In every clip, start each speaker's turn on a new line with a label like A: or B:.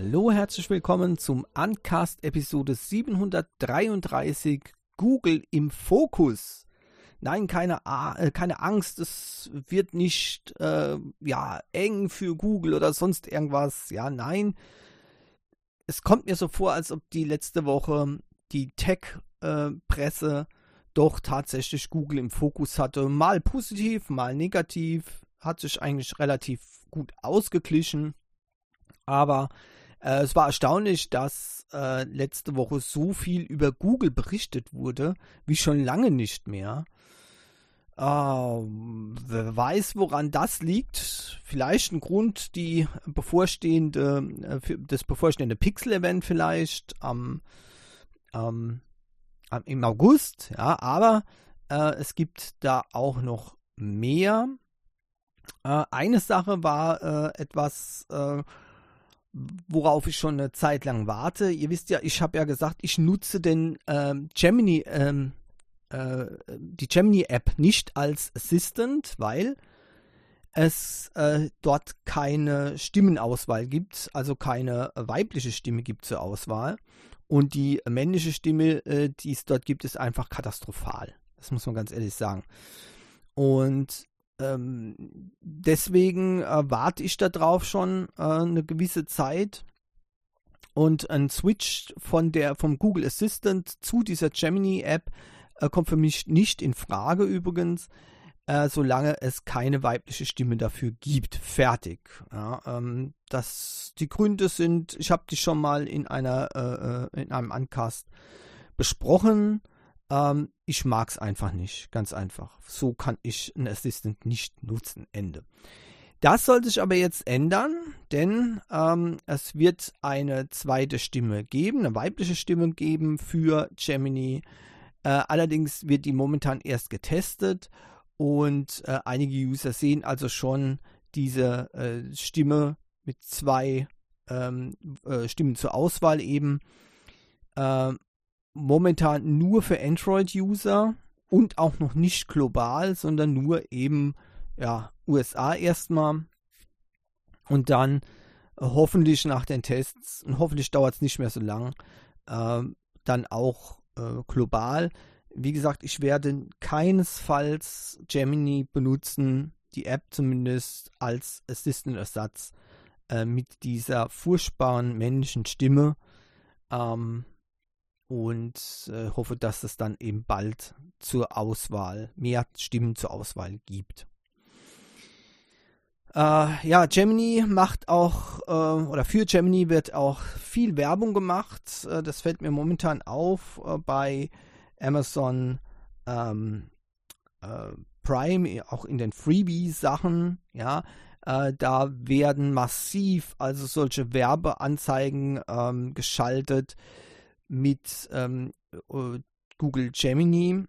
A: Hallo, herzlich willkommen zum Uncast Episode 733 Google im Fokus. Nein, keine Angst, es wird nicht eng für Google oder sonst irgendwas. Ja, nein, es kommt mir so vor, als ob die letzte Woche die Tech-Presse doch tatsächlich Google im Fokus hatte. Mal positiv, mal negativ, hat sich eigentlich relativ gut ausgeglichen. Aber es war erstaunlich, dass letzte Woche so viel über Google berichtet wurde, wie schon lange nicht mehr. Wer weiß, woran das liegt. Vielleicht ein Grund, das bevorstehende Pixel-Event vielleicht im August. Ja, aber es gibt da auch noch mehr. Eine Sache war etwas, worauf ich schon eine Zeit lang warte. Ihr wisst ja, ich habe ja gesagt, ich nutze die Gemini-App nicht als Assistant, weil es dort keine Stimmenauswahl gibt, also keine weibliche Stimme gibt zur Auswahl. Und die männliche Stimme, die es dort gibt, ist einfach katastrophal. Das muss man ganz ehrlich sagen. Und deswegen warte ich da drauf schon eine gewisse Zeit, und ein Switch vom Google Assistant zu dieser Gemini-App kommt für mich nicht in Frage übrigens, solange es keine weibliche Stimme dafür gibt. Fertig. Ja, die Gründe sind, ich habe die schon mal in einem Uncast besprochen. Ich mag es einfach nicht, ganz einfach. So kann ich einen Assistant nicht nutzen, Ende. Das soll sich aber jetzt ändern, denn es wird eine zweite Stimme geben, eine weibliche Stimme geben für Gemini. Allerdings wird die momentan erst getestet und einige User sehen also schon diese Stimme mit zwei Stimmen zur Auswahl eben. Momentan nur für Android-User und auch noch nicht global, sondern nur eben USA erstmal und dann hoffentlich nach den Tests, und hoffentlich dauert es nicht mehr so lang, dann auch global. Wie gesagt, ich werde keinesfalls Gemini benutzen, die App zumindest als Assistant-Ersatz mit dieser furchtbaren männlichen Stimme. Und hoffe, dass es dann eben bald mehr Stimmen zur Auswahl gibt. Gemini macht auch, oder für Gemini wird auch viel Werbung gemacht. Das fällt mir momentan auf bei Amazon Prime, auch in den Freebie-Sachen, ja. Da werden massiv also solche Werbeanzeigen geschaltet mit Google Gemini.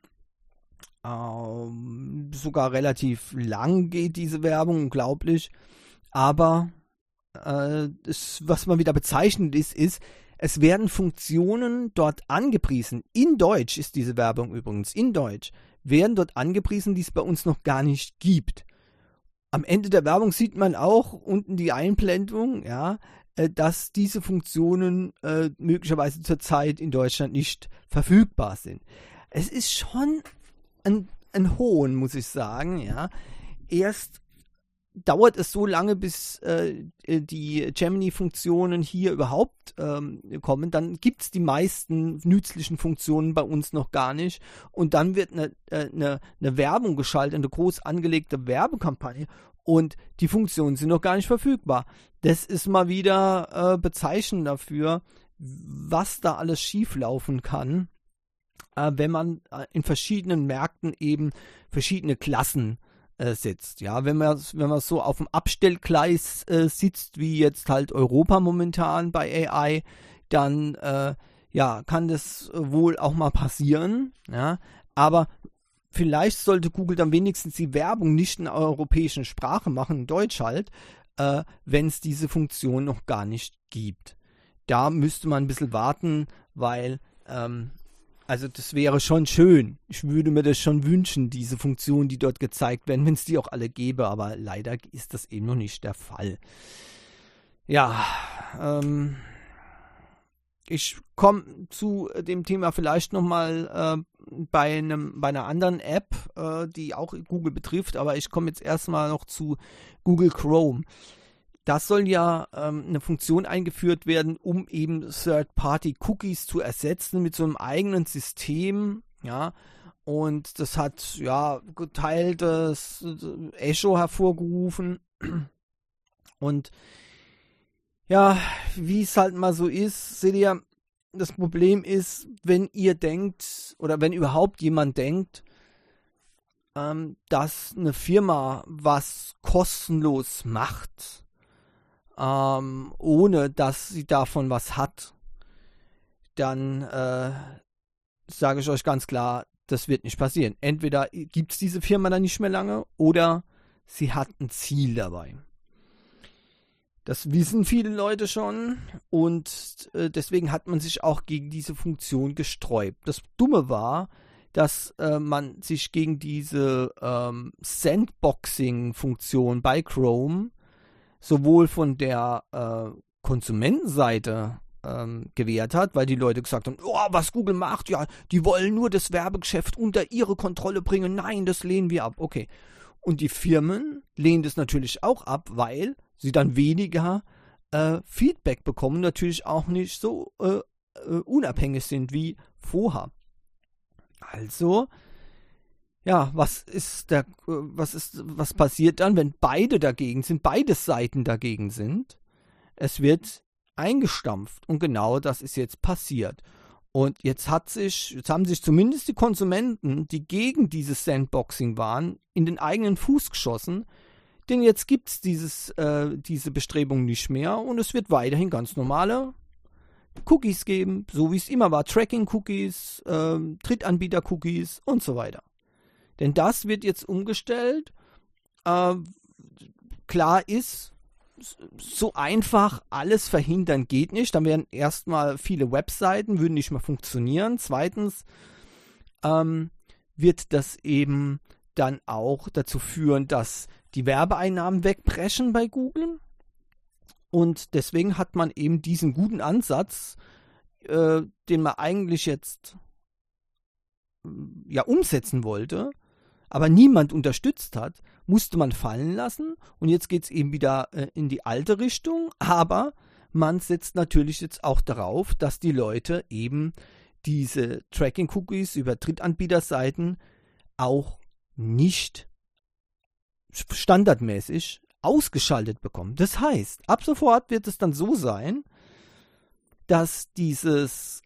A: Sogar relativ lang geht diese Werbung, unglaublich. Aber was man wieder bezeichnet ist, es werden Funktionen dort angepriesen. In Deutsch ist diese Werbung übrigens, in Deutsch, werden dort angepriesen, die es bei uns noch gar nicht gibt. Am Ende der Werbung sieht man auch unten die Einblendung, ja, dass diese Funktionen möglicherweise zurzeit in Deutschland nicht verfügbar sind. Es ist schon ein Hohn, muss ich sagen. Ja. Erst dauert es so lange, bis die Gemini-Funktionen hier überhaupt kommen. Dann gibt es die meisten nützlichen Funktionen bei uns noch gar nicht. Und dann wird eine Werbung geschaltet, eine groß angelegte Werbekampagne. Und die Funktionen sind noch gar nicht verfügbar. Das ist mal wieder bezeichnend dafür, was da alles schieflaufen kann, wenn man in verschiedenen Märkten eben verschiedene Klassen setzt. Ja, wenn man so auf dem Abstellgleis sitzt, wie jetzt halt Europa momentan bei AI, dann kann das wohl auch mal passieren. Ja, aber vielleicht sollte Google dann wenigstens die Werbung nicht in der europäischen Sprache machen, in Deutsch halt, wenn es diese Funktion noch gar nicht gibt. Da müsste man ein bisschen warten, weil also das wäre schon schön. Ich würde mir das schon wünschen, diese Funktionen, die dort gezeigt werden, wenn es die auch alle gäbe, aber leider ist das eben noch nicht der Fall. Ja, Ich komme zu dem Thema vielleicht nochmal bei einer anderen App, die auch Google betrifft, aber ich komme jetzt erstmal noch zu Google Chrome. Das soll ja eine Funktion eingeführt werden, um eben Third-Party-Cookies zu ersetzen mit so einem eigenen System, ja. Und das hat ja geteiltes Echo hervorgerufen. Und ja, wie es halt mal so ist, seht ihr, das Problem ist, wenn ihr denkt oder wenn überhaupt jemand denkt, dass eine Firma was kostenlos macht, ohne dass sie davon was hat, dann sage ich euch ganz klar, das wird nicht passieren. Entweder gibt es diese Firma dann nicht mehr lange oder sie hat ein Ziel dabei. Das wissen viele Leute schon und deswegen hat man sich auch gegen diese Funktion gesträubt. Das Dumme war, dass man sich gegen diese Sandboxing-Funktion bei Chrome sowohl von der Konsumentenseite gewehrt hat, weil die Leute gesagt haben, oh, was Google macht, ja, die wollen nur das Werbegeschäft unter ihre Kontrolle bringen, nein, das lehnen wir ab, okay. Und die Firmen lehnen das natürlich auch ab, weil sie dann weniger Feedback bekommen, natürlich auch nicht so unabhängig sind wie vorher. Also, ja, was passiert dann, wenn beide dagegen sind, beide Seiten dagegen sind? Es wird eingestampft und genau das ist jetzt passiert. Und jetzt haben sich zumindest die Konsumenten, die gegen dieses Sandboxing waren, in den eigenen Fuß geschossen, denn jetzt gibt es diese Bestrebung nicht mehr und es wird weiterhin ganz normale Cookies geben, so wie es immer war, Tracking-Cookies, Drittanbieter-Cookies und so weiter. Denn das wird jetzt umgestellt. Klar ist, so einfach alles verhindern geht nicht. Dann werden erstmal viele Webseiten würden nicht mehr funktionieren. Zweitens wird das eben dann auch dazu führen, dass die Werbeeinnahmen wegbrechen bei Google. Und deswegen hat man eben diesen guten Ansatz, den man eigentlich jetzt ja umsetzen wollte, aber niemand unterstützt hat, musste man fallen lassen. Und jetzt geht es eben wieder in die alte Richtung. Aber man setzt natürlich jetzt auch darauf, dass die Leute eben diese Tracking-Cookies über Drittanbieterseiten auch nicht standardmäßig ausgeschaltet bekommen. Das heißt, ab sofort wird es dann so sein, dass diese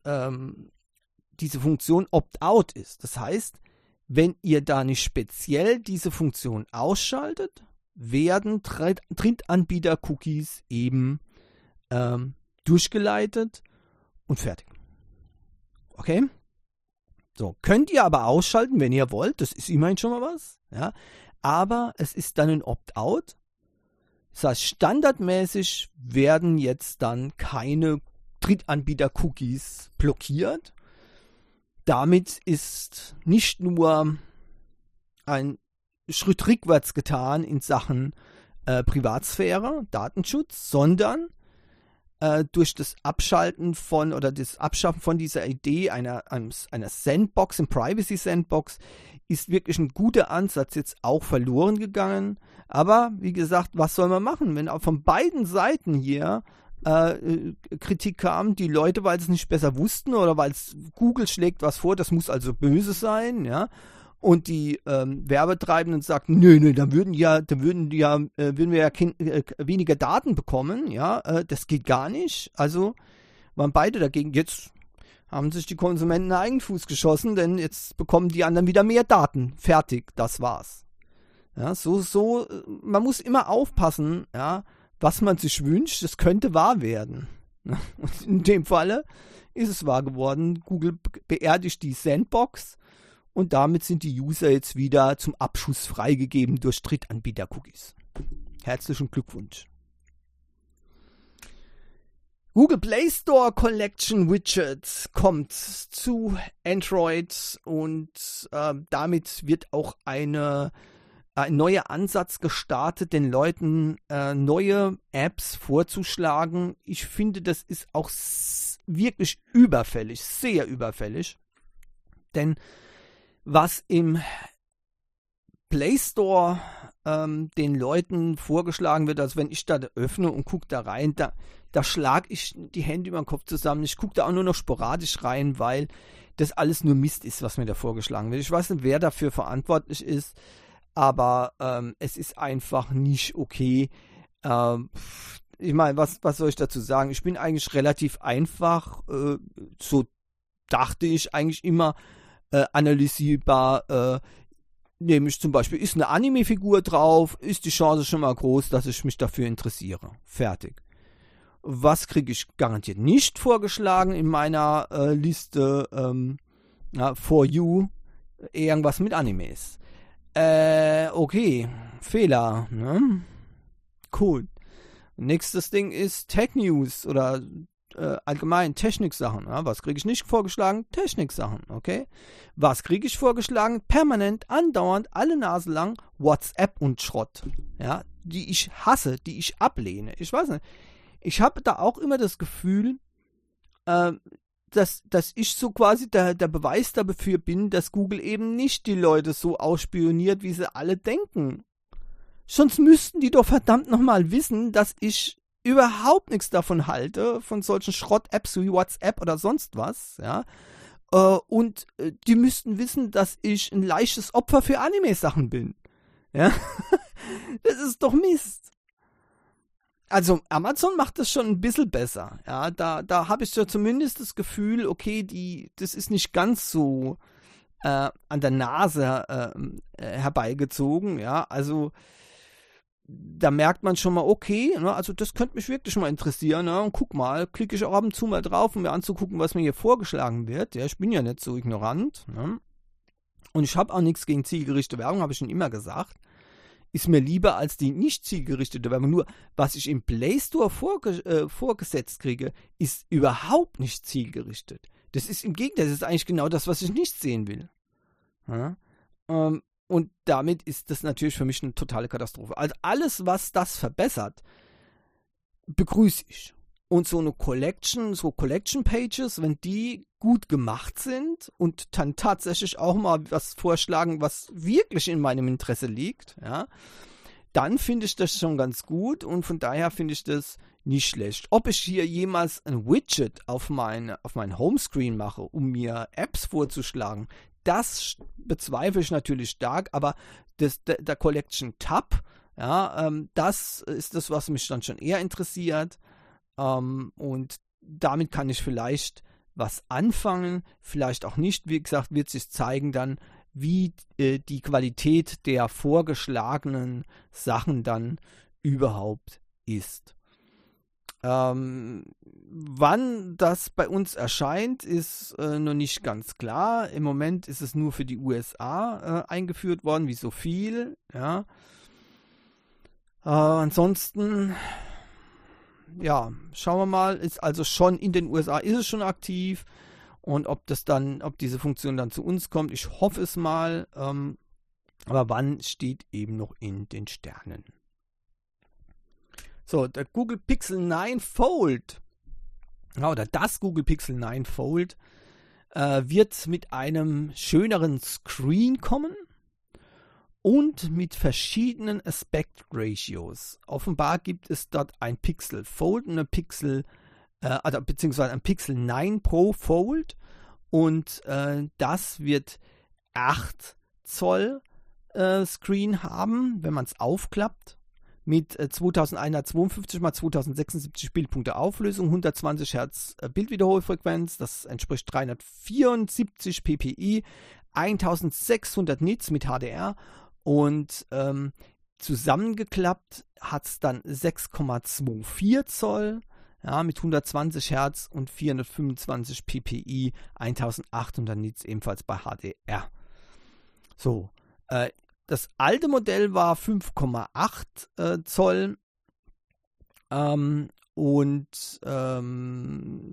A: Funktion Opt-out ist. Das heißt, wenn ihr da nicht speziell diese Funktion ausschaltet, werden Drittanbieter-Cookies eben durchgeleitet und fertig. Okay? So, könnt ihr aber ausschalten, wenn ihr wollt. Das ist immerhin schon mal was. Ja? Aber es ist dann ein Opt-out. Das heißt, standardmäßig werden jetzt dann keine Drittanbieter-Cookies blockiert. Damit ist nicht nur ein Schritt rückwärts getan in Sachen Privatsphäre, Datenschutz, sondern durch das Abschaffen von dieser Idee einer Sandbox, einer Privacy Sandbox, ist wirklich ein guter Ansatz jetzt auch verloren gegangen. Aber wie gesagt, was soll man machen, wenn auch von beiden Seiten hier Kritik kam, die Leute, weil sie es nicht besser wussten oder weil es Google schlägt was vor, das muss also böse sein, ja. Und die Werbetreibenden sagten, nö, dann würden wir ja weniger Daten bekommen, ja, das geht gar nicht. Also waren beide dagegen. Jetzt haben sich die Konsumenten einen eigenen Fuß geschossen, denn jetzt bekommen die anderen wieder mehr Daten. Fertig, das war's. Ja, man muss immer aufpassen, ja, was man sich wünscht, das könnte wahr werden. Und in dem Falle ist es wahr geworden. Google beerdigt die Sandbox und damit sind die User jetzt wieder zum Abschuss freigegeben durch Drittanbieter-Cookies. Herzlichen Glückwunsch. Google Play Store Collection Widget kommt zu Android und damit wird auch ein neuer Ansatz gestartet, den Leuten neue Apps vorzuschlagen. Ich finde, das ist auch wirklich überfällig, sehr überfällig. Denn was im Play Store den Leuten vorgeschlagen wird, also wenn ich da öffne und gucke da rein, da schlage ich die Hände über den Kopf zusammen. Ich gucke da auch nur noch sporadisch rein, weil das alles nur Mist ist, was mir da vorgeschlagen wird. Ich weiß nicht, wer dafür verantwortlich ist, aber es ist einfach nicht okay. Ich meine, was soll ich dazu sagen? Ich bin eigentlich relativ einfach, so dachte ich eigentlich immer, analysierbar. Nämlich zum Beispiel, ist eine Anime-Figur drauf, ist die Chance schon mal groß, dass ich mich dafür interessiere. Fertig. Was kriege ich garantiert nicht vorgeschlagen in meiner Liste? For You, irgendwas mit Animes. Okay, Fehler. Ne? Cool. Nächstes Ding ist Tech News oder allgemein Techniksachen. Ja? Was kriege ich nicht vorgeschlagen? Techniksachen, okay? Was kriege ich vorgeschlagen? Permanent, andauernd, alle Nase lang WhatsApp und Schrott. Ja? Die ich hasse, die ich ablehne. Ich weiß nicht. Ich habe da auch immer das Gefühl, dass ich so quasi der Beweis dafür bin, dass Google eben nicht die Leute so ausspioniert, wie sie alle denken. Sonst müssten die doch verdammt nochmal wissen, dass ich überhaupt nichts davon halte, von solchen Schrott-Apps wie WhatsApp oder sonst was, ja. Und die müssten wissen, dass ich ein leichtes Opfer für Anime-Sachen bin. Ja. Das ist doch Mist. Also Amazon macht das schon ein bisschen besser. Ja, da habe ich ja zumindest das Gefühl, okay, das ist nicht ganz so an der Nase herbeigezogen. Ja, also da merkt man schon mal, okay, ne, also das könnte mich wirklich mal interessieren. Ne, und guck mal, klicke ich auch ab und zu mal drauf, um mir anzugucken, was mir hier vorgeschlagen wird. Ja, ich bin ja nicht so ignorant. Ne? Und ich habe auch nichts gegen zielgerichtete Werbung, habe ich schon immer gesagt. Ist mir lieber als die nicht zielgerichtete Werbung. Nur, was ich im Play Store vorgesetzt kriege, ist überhaupt nicht zielgerichtet. Das ist im Gegenteil, das ist eigentlich genau das, was ich nicht sehen will. Ja? Und damit ist das natürlich für mich eine totale Katastrophe. Also alles, was das verbessert, begrüße ich. Und so eine Collection, so Collection Pages, wenn die gut gemacht sind und dann tatsächlich auch mal was vorschlagen, was wirklich in meinem Interesse liegt, ja, dann finde ich das schon ganz gut und von daher finde ich das nicht schlecht. Ob ich hier jemals ein Widget auf mein Homescreen mache, um mir Apps vorzuschlagen, das bezweifle ich natürlich stark, aber der Collection Tab, ja, das ist das, was mich dann schon eher interessiert. Und damit kann ich vielleicht was anfangen, vielleicht auch nicht. Wie gesagt, wird sich zeigen dann, wie die Qualität der vorgeschlagenen Sachen dann überhaupt ist. Wann das bei uns erscheint, ist noch nicht ganz klar. Im Moment ist es nur für die USA eingeführt worden, wie so viel. Ja. Ansonsten, ja, schauen wir mal, ist also schon in den USA ist es schon aktiv und ob diese Funktion dann zu uns kommt, ich hoffe es mal, aber wann steht eben noch in den Sternen. So, der Google Pixel 9 Fold, oder das Google Pixel 9 Fold wird mit einem schöneren Screen kommen. Und mit verschiedenen Aspect Ratios. Offenbar gibt es dort ein Pixel Fold und beziehungsweise ein Pixel 9 Pro Fold. Und das wird 8 Zoll Screen haben, wenn man es aufklappt. Mit 2152 x 2076 Bildpunkte Auflösung, 120 Hertz Bildwiederholfrequenz, das entspricht 374 ppi, 1600 Nits mit HDR. Und zusammengeklappt hat es dann 6,24 Zoll, ja, mit 120 Hertz und 425 ppi, 1800 Nits ebenfalls bei HDR. So, das alte Modell war 5,8 Zoll und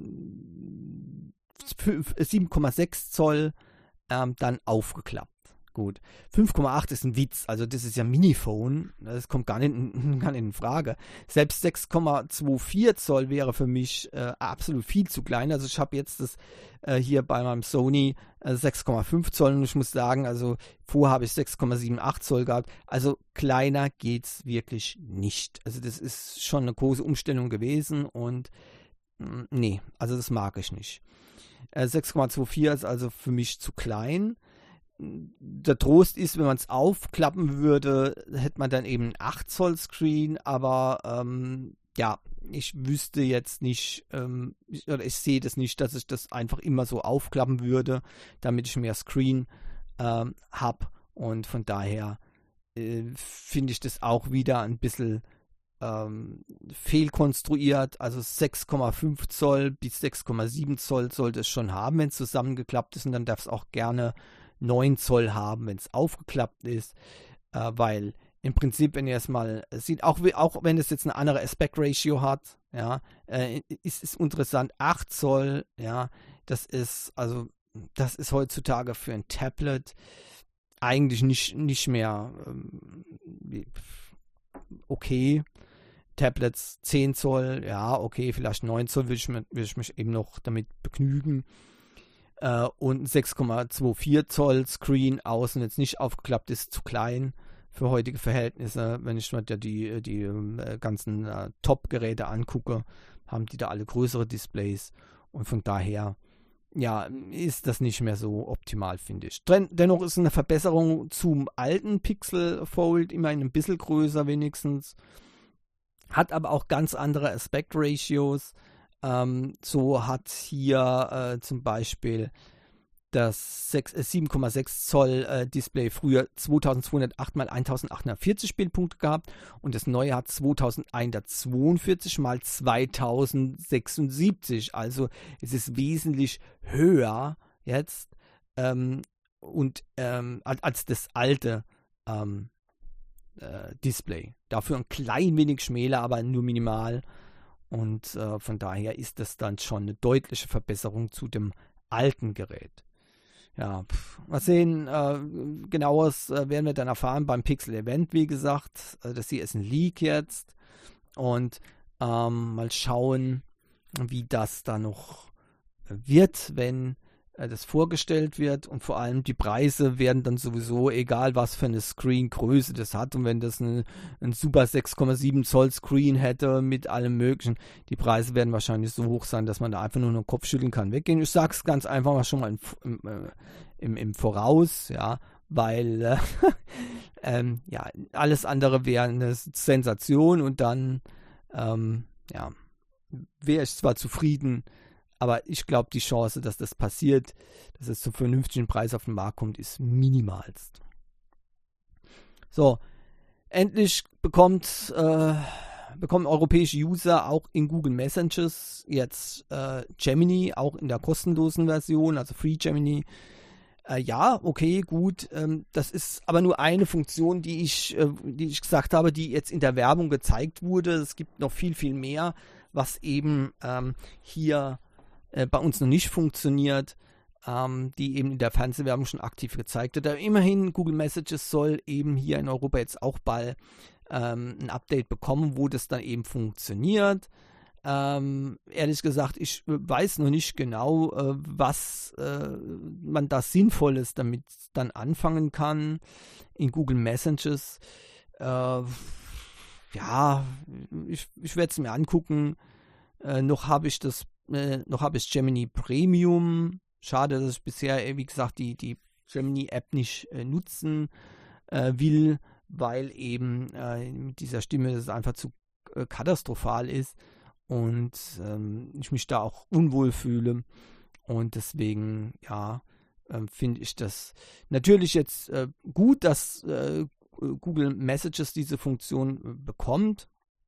A: 7,6 Zoll dann aufgeklappt. gut. 5,8 ist ein Witz, also das ist ja Miniphone, das kommt gar nicht in Frage. Selbst 6,24 Zoll wäre für mich absolut viel zu klein. Also ich habe jetzt das hier bei meinem Sony 6,5 Zoll und ich muss sagen, also vorher habe ich 6,78 Zoll gehabt. Also kleiner geht's wirklich nicht. Also das ist schon eine große Umstellung gewesen und nee, also das mag ich nicht. 6,24 ist also für mich zu klein. Der Trost ist, wenn man es aufklappen würde, hätte man dann eben einen 8 Zoll Screen, aber ja, ich wüsste jetzt nicht, oder ich sehe das nicht, dass ich das einfach immer so aufklappen würde, damit ich mehr Screen habe und von daher finde ich das auch wieder ein bisschen fehlkonstruiert. Also 6,5 Zoll bis 6,7 Zoll sollte es schon haben, wenn es zusammengeklappt ist und dann darf es auch gerne 9 Zoll haben, wenn es aufgeklappt ist, weil im Prinzip, wenn ihr es mal sieht, auch wenn es jetzt eine andere Aspect Ratio hat, ja, ist es interessant, 8 Zoll, ja, das ist heutzutage für ein Tablet eigentlich nicht mehr okay. Tablets 10 Zoll, ja, okay, vielleicht 9 Zoll würde ich mich eben noch damit begnügen. Und ein 6,24 Zoll Screen außen jetzt nicht aufgeklappt ist, zu klein für heutige Verhältnisse. Wenn ich mir die ganzen Top-Geräte angucke, haben die da alle größere Displays und von daher ja, ist das nicht mehr so optimal, finde ich. Dennoch ist eine Verbesserung zum alten Pixel Fold immerhin ein bisschen größer wenigstens. Hat aber auch ganz andere Aspect Ratios. So hat hier zum Beispiel das 7,6 Zoll Display früher 2208 x 1840 Bildpunkte gehabt und das neue hat 2142 x 2076. Also es ist wesentlich höher jetzt als das alte Display. Dafür ein klein wenig schmäler, aber nur minimal. Und von daher ist das dann schon eine deutliche Verbesserung zu dem alten Gerät. Ja, mal sehen, genaueres werden wir dann erfahren beim Pixel Event, wie gesagt. Das hier ist ein Leak jetzt. Und mal schauen, wie das da noch wird, wenn das vorgestellt wird. Und vor allem die Preise werden dann sowieso, egal was für eine Screengröße das hat. Und wenn das ein super 6,7 Zoll Screen hätte mit allem Möglichen, die Preise werden wahrscheinlich so hoch sein, dass man da einfach nur den Kopf schütteln kann. Weggehen. Ich sage es ganz einfach mal schon mal im Voraus, ja, weil ja, alles andere wäre eine Sensation und dann ja, wäre ich zwar zufrieden, aber ich glaube, die Chance, dass das passiert, dass es zum vernünftigen Preis auf den Markt kommt, ist minimalst. So, endlich bekommen europäische User auch in Google Messages jetzt Gemini, auch in der kostenlosen Version, also Free Gemini. Ja, okay, gut. Das ist aber nur eine Funktion, die ich gesagt habe, die jetzt in der Werbung gezeigt wurde. Es gibt noch viel, viel mehr, was eben hier bei uns noch nicht funktioniert, die eben in der Fernsehwerbung schon aktiv gezeigt wird. Aber immerhin, Google Messages soll eben hier in Europa jetzt auch bald ein Update bekommen, wo das dann eben funktioniert. Ehrlich gesagt, ich weiß noch nicht genau, was man da Sinnvolles damit dann anfangen kann in Google Messages. Ja, ich werde es mir angucken. Noch habe ich Gemini Premium. Schade, dass ich bisher, wie gesagt, die Gemini-App nicht nutzen will, weil eben mit dieser Stimme das einfach zu katastrophal ist und ich mich da auch unwohl fühle. Und deswegen, ja, finde ich das natürlich jetzt gut, dass Google Messages diese Funktion bekommt.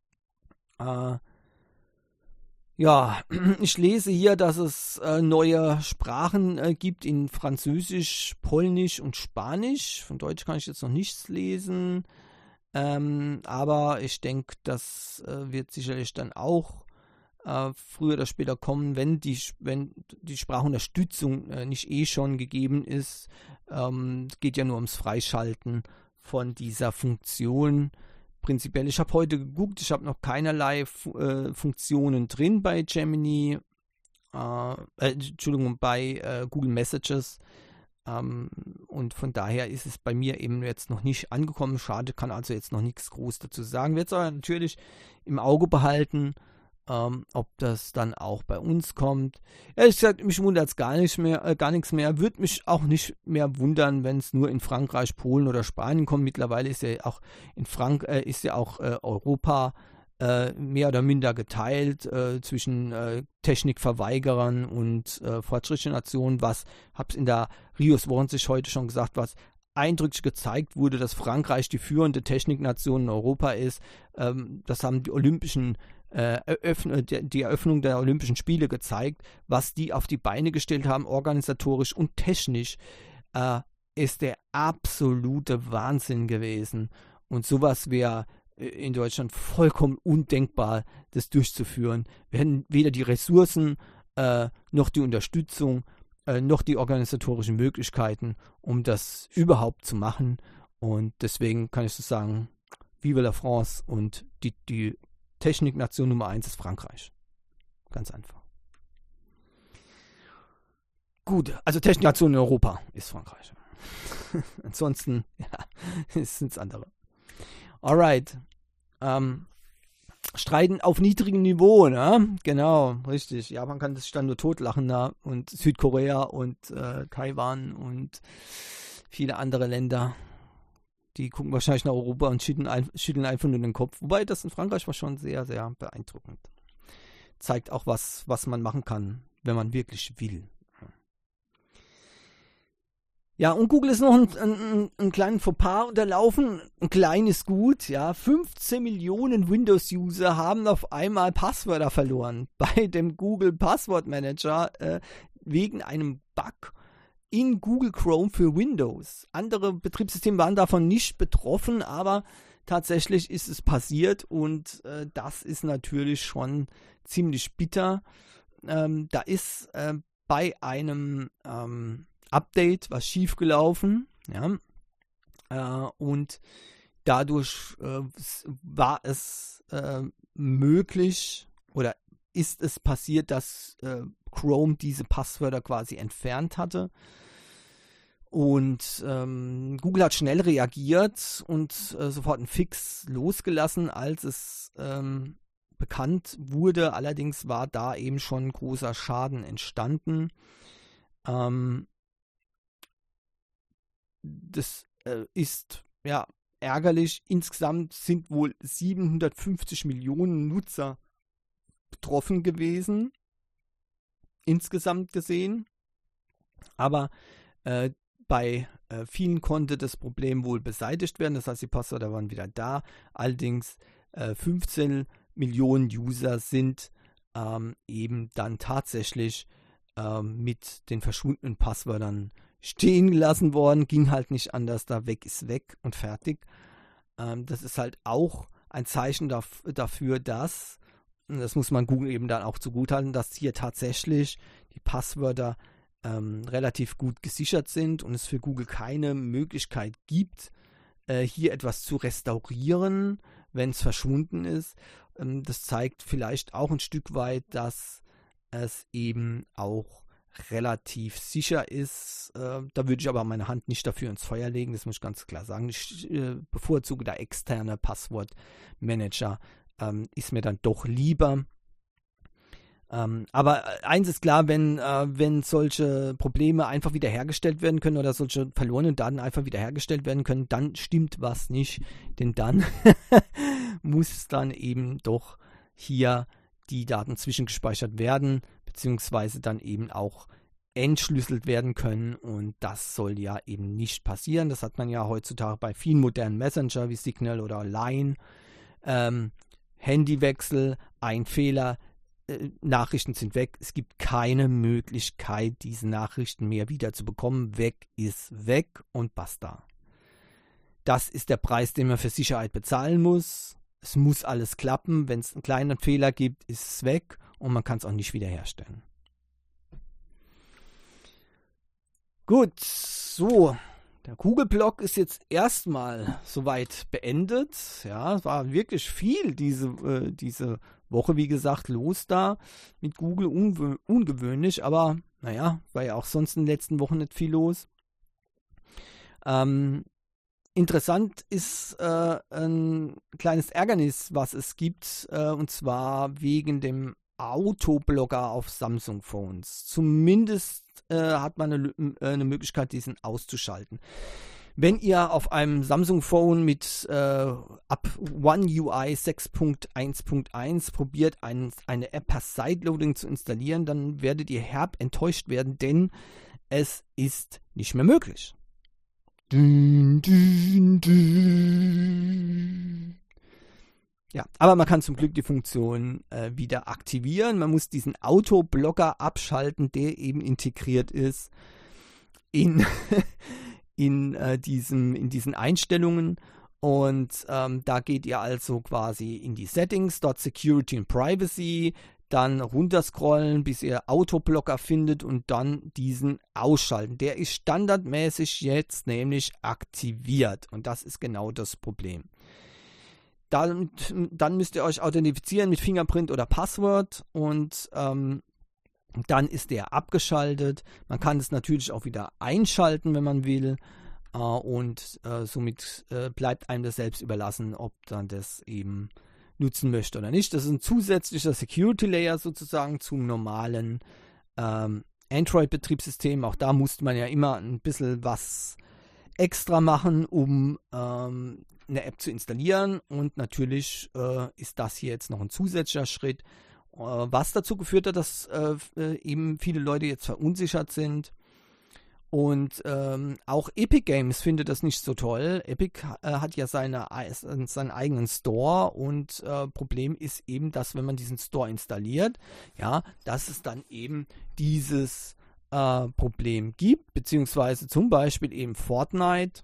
A: Ja, ich lese hier, dass es neue Sprachen gibt in Französisch, Polnisch und Spanisch. Von Deutsch kann ich jetzt noch nichts lesen. Aber ich denke, das wird sicherlich dann auch früher oder später kommen, wenn die Sprachunterstützung nicht schon gegeben ist, Es geht ja nur ums Freischalten von dieser Funktion. Prinzipiell, ich habe heute geguckt, ich habe noch keinerlei Funktionen drin bei Gemini, Entschuldigung, bei Google Messages. Und von daher ist es bei mir eben jetzt noch nicht angekommen. Schade, kann also jetzt noch nichts groß dazu sagen. Wird es aber natürlich im Auge behalten, ob das dann auch bei uns kommt. Ehrlich gesagt, mich wundert es gar nichts mehr. Würde mich auch nicht mehr wundern, wenn es nur in Frankreich, Polen oder Spanien kommt. Mittlerweile ist ja auch Europa mehr oder minder geteilt zwischen Technikverweigerern und fortschrittlichen Nationen, habe es in der Rios Wochensich heute schon gesagt, was eindrücklich gezeigt wurde, dass Frankreich die führende Techniknation in Europa ist. Das haben die die Eröffnung der Olympischen Spiele gezeigt, was die auf die Beine gestellt haben, organisatorisch und technisch, ist der absolute Wahnsinn gewesen. Und sowas wäre in Deutschland vollkommen undenkbar, das durchzuführen. Wir hätten weder die Ressourcen, noch die Unterstützung, noch die organisatorischen Möglichkeiten, um das überhaupt zu machen. Und deswegen kann ich so sagen, Vive la France, und die Techniknation Nummer 1 ist Frankreich. Ganz einfach. Gut, also Techniknation in Europa ist Frankreich. Ansonsten, ja, sind es andere. Alright. Streiten auf niedrigem Niveau, ne? Genau, richtig. Japan kann sich dann nur totlachen, ne? Und Südkorea und Taiwan und viele andere Länder, die gucken wahrscheinlich nach Europa und schütteln einfach nur den Kopf. Wobei das in Frankreich war schon sehr, sehr beeindruckend. Zeigt auch, was man machen kann, wenn man wirklich will. Ja, und Google ist noch einen kleinen Fauxpas unterlaufen. Ein klein ist gut, ja. 15 Millionen Windows-User haben auf einmal Passwörter verloren bei dem Google Passwort Manager wegen einem Bug in Google Chrome für Windows. Andere Betriebssysteme waren davon nicht betroffen, aber tatsächlich ist es passiert, und das ist natürlich schon ziemlich bitter. Da ist bei einem Update was schiefgelaufen, ja, und dadurch war es möglich oder ist es passiert, dass Chrome diese Passwörter quasi entfernt hatte. Und Google hat schnell reagiert und sofort einen Fix losgelassen, als es bekannt wurde. Allerdings war da eben schon großer Schaden entstanden. Das ist ja ärgerlich. Insgesamt sind wohl 750 Millionen Nutzer betroffen gewesen, insgesamt gesehen. Aber bei vielen konnte das Problem wohl beseitigt werden. Das heißt, die Passwörter waren wieder da. Allerdings 15 Millionen User sind eben dann tatsächlich mit den verschwundenen Passwörtern stehen gelassen worden. Ging halt nicht anders. Da weg ist weg und fertig. Das ist halt auch ein Zeichen dafür, dass, und das muss man Google eben dann auch zugutehalten, dass hier tatsächlich die Passwörter relativ gut gesichert sind und es für Google keine Möglichkeit gibt, hier etwas zu restaurieren, wenn es verschwunden ist. Das zeigt vielleicht auch ein Stück weit, dass es eben auch relativ sicher ist. Da würde ich aber meine Hand nicht dafür ins Feuer legen, das muss ich ganz klar sagen. Ich bevorzuge da externe Passwortmanager, ist mir dann doch lieber. Aber eins ist klar, wenn solche Probleme einfach wiederhergestellt werden können oder solche verlorenen Daten einfach wiederhergestellt werden können, dann stimmt was nicht, denn dann muss dann eben doch hier die Daten zwischengespeichert werden, beziehungsweise dann eben auch entschlüsselt werden können, und das soll ja eben nicht passieren. Das hat man ja heutzutage bei vielen modernen Messenger wie Signal oder Line. Handywechsel, ein Fehler, Nachrichten sind weg. Es gibt keine Möglichkeit, diese Nachrichten mehr wieder zu bekommen. Weg ist weg und basta. Das ist der Preis, den man für Sicherheit bezahlen muss. Es muss alles klappen. Wenn es einen kleinen Fehler gibt, ist es weg und man kann es auch nicht wiederherstellen. Gut, So, der Kugelblock ist jetzt erstmal soweit beendet. Ja, es war wirklich viel diese Woche, wie gesagt, los da mit Google. Ungewöhnlich, aber naja, war ja auch sonst in den letzten Wochen nicht viel los. Interessant ist ein kleines Ärgernis, was es gibt, und zwar wegen dem Autoblogger auf Samsung Phones. Zumindest hat man eine Möglichkeit, diesen auszuschalten. Wenn ihr auf einem Samsung Phone mit ab One UI 6.1.1 probiert, eine App per Sideloading zu installieren, dann werdet ihr herb enttäuscht werden, denn es ist nicht mehr möglich. Dün, dün, dün. Ja, aber man kann zum Glück die Funktion wieder aktivieren. Man muss diesen Autoblocker abschalten, der eben integriert ist in diesen Einstellungen. Und da geht ihr also quasi in die Settings, dort Security und Privacy, dann runterscrollen, bis ihr Autoblocker findet und dann diesen ausschalten. Der ist standardmäßig jetzt nämlich aktiviert und das ist genau das Problem. Dann müsst ihr euch authentifizieren mit Fingerprint oder Passwort und dann ist der abgeschaltet. Man kann es natürlich auch wieder einschalten, wenn man will. Und somit bleibt einem das selbst überlassen, ob dann das eben nutzen möchte oder nicht. Das ist ein zusätzlicher Security Layer sozusagen zum normalen Android-Betriebssystem. Auch da musste man ja immer ein bisschen was extra machen, um eine App zu installieren. Und natürlich ist das hier jetzt noch ein zusätzlicher Schritt, was dazu geführt hat, dass eben viele Leute jetzt verunsichert sind. Und auch Epic Games findet das nicht so toll. Epic hat ja seinen eigenen Store und Problem ist eben, dass wenn man diesen Store installiert, ja, dass es dann eben dieses Problem gibt, beziehungsweise zum Beispiel eben Fortnite,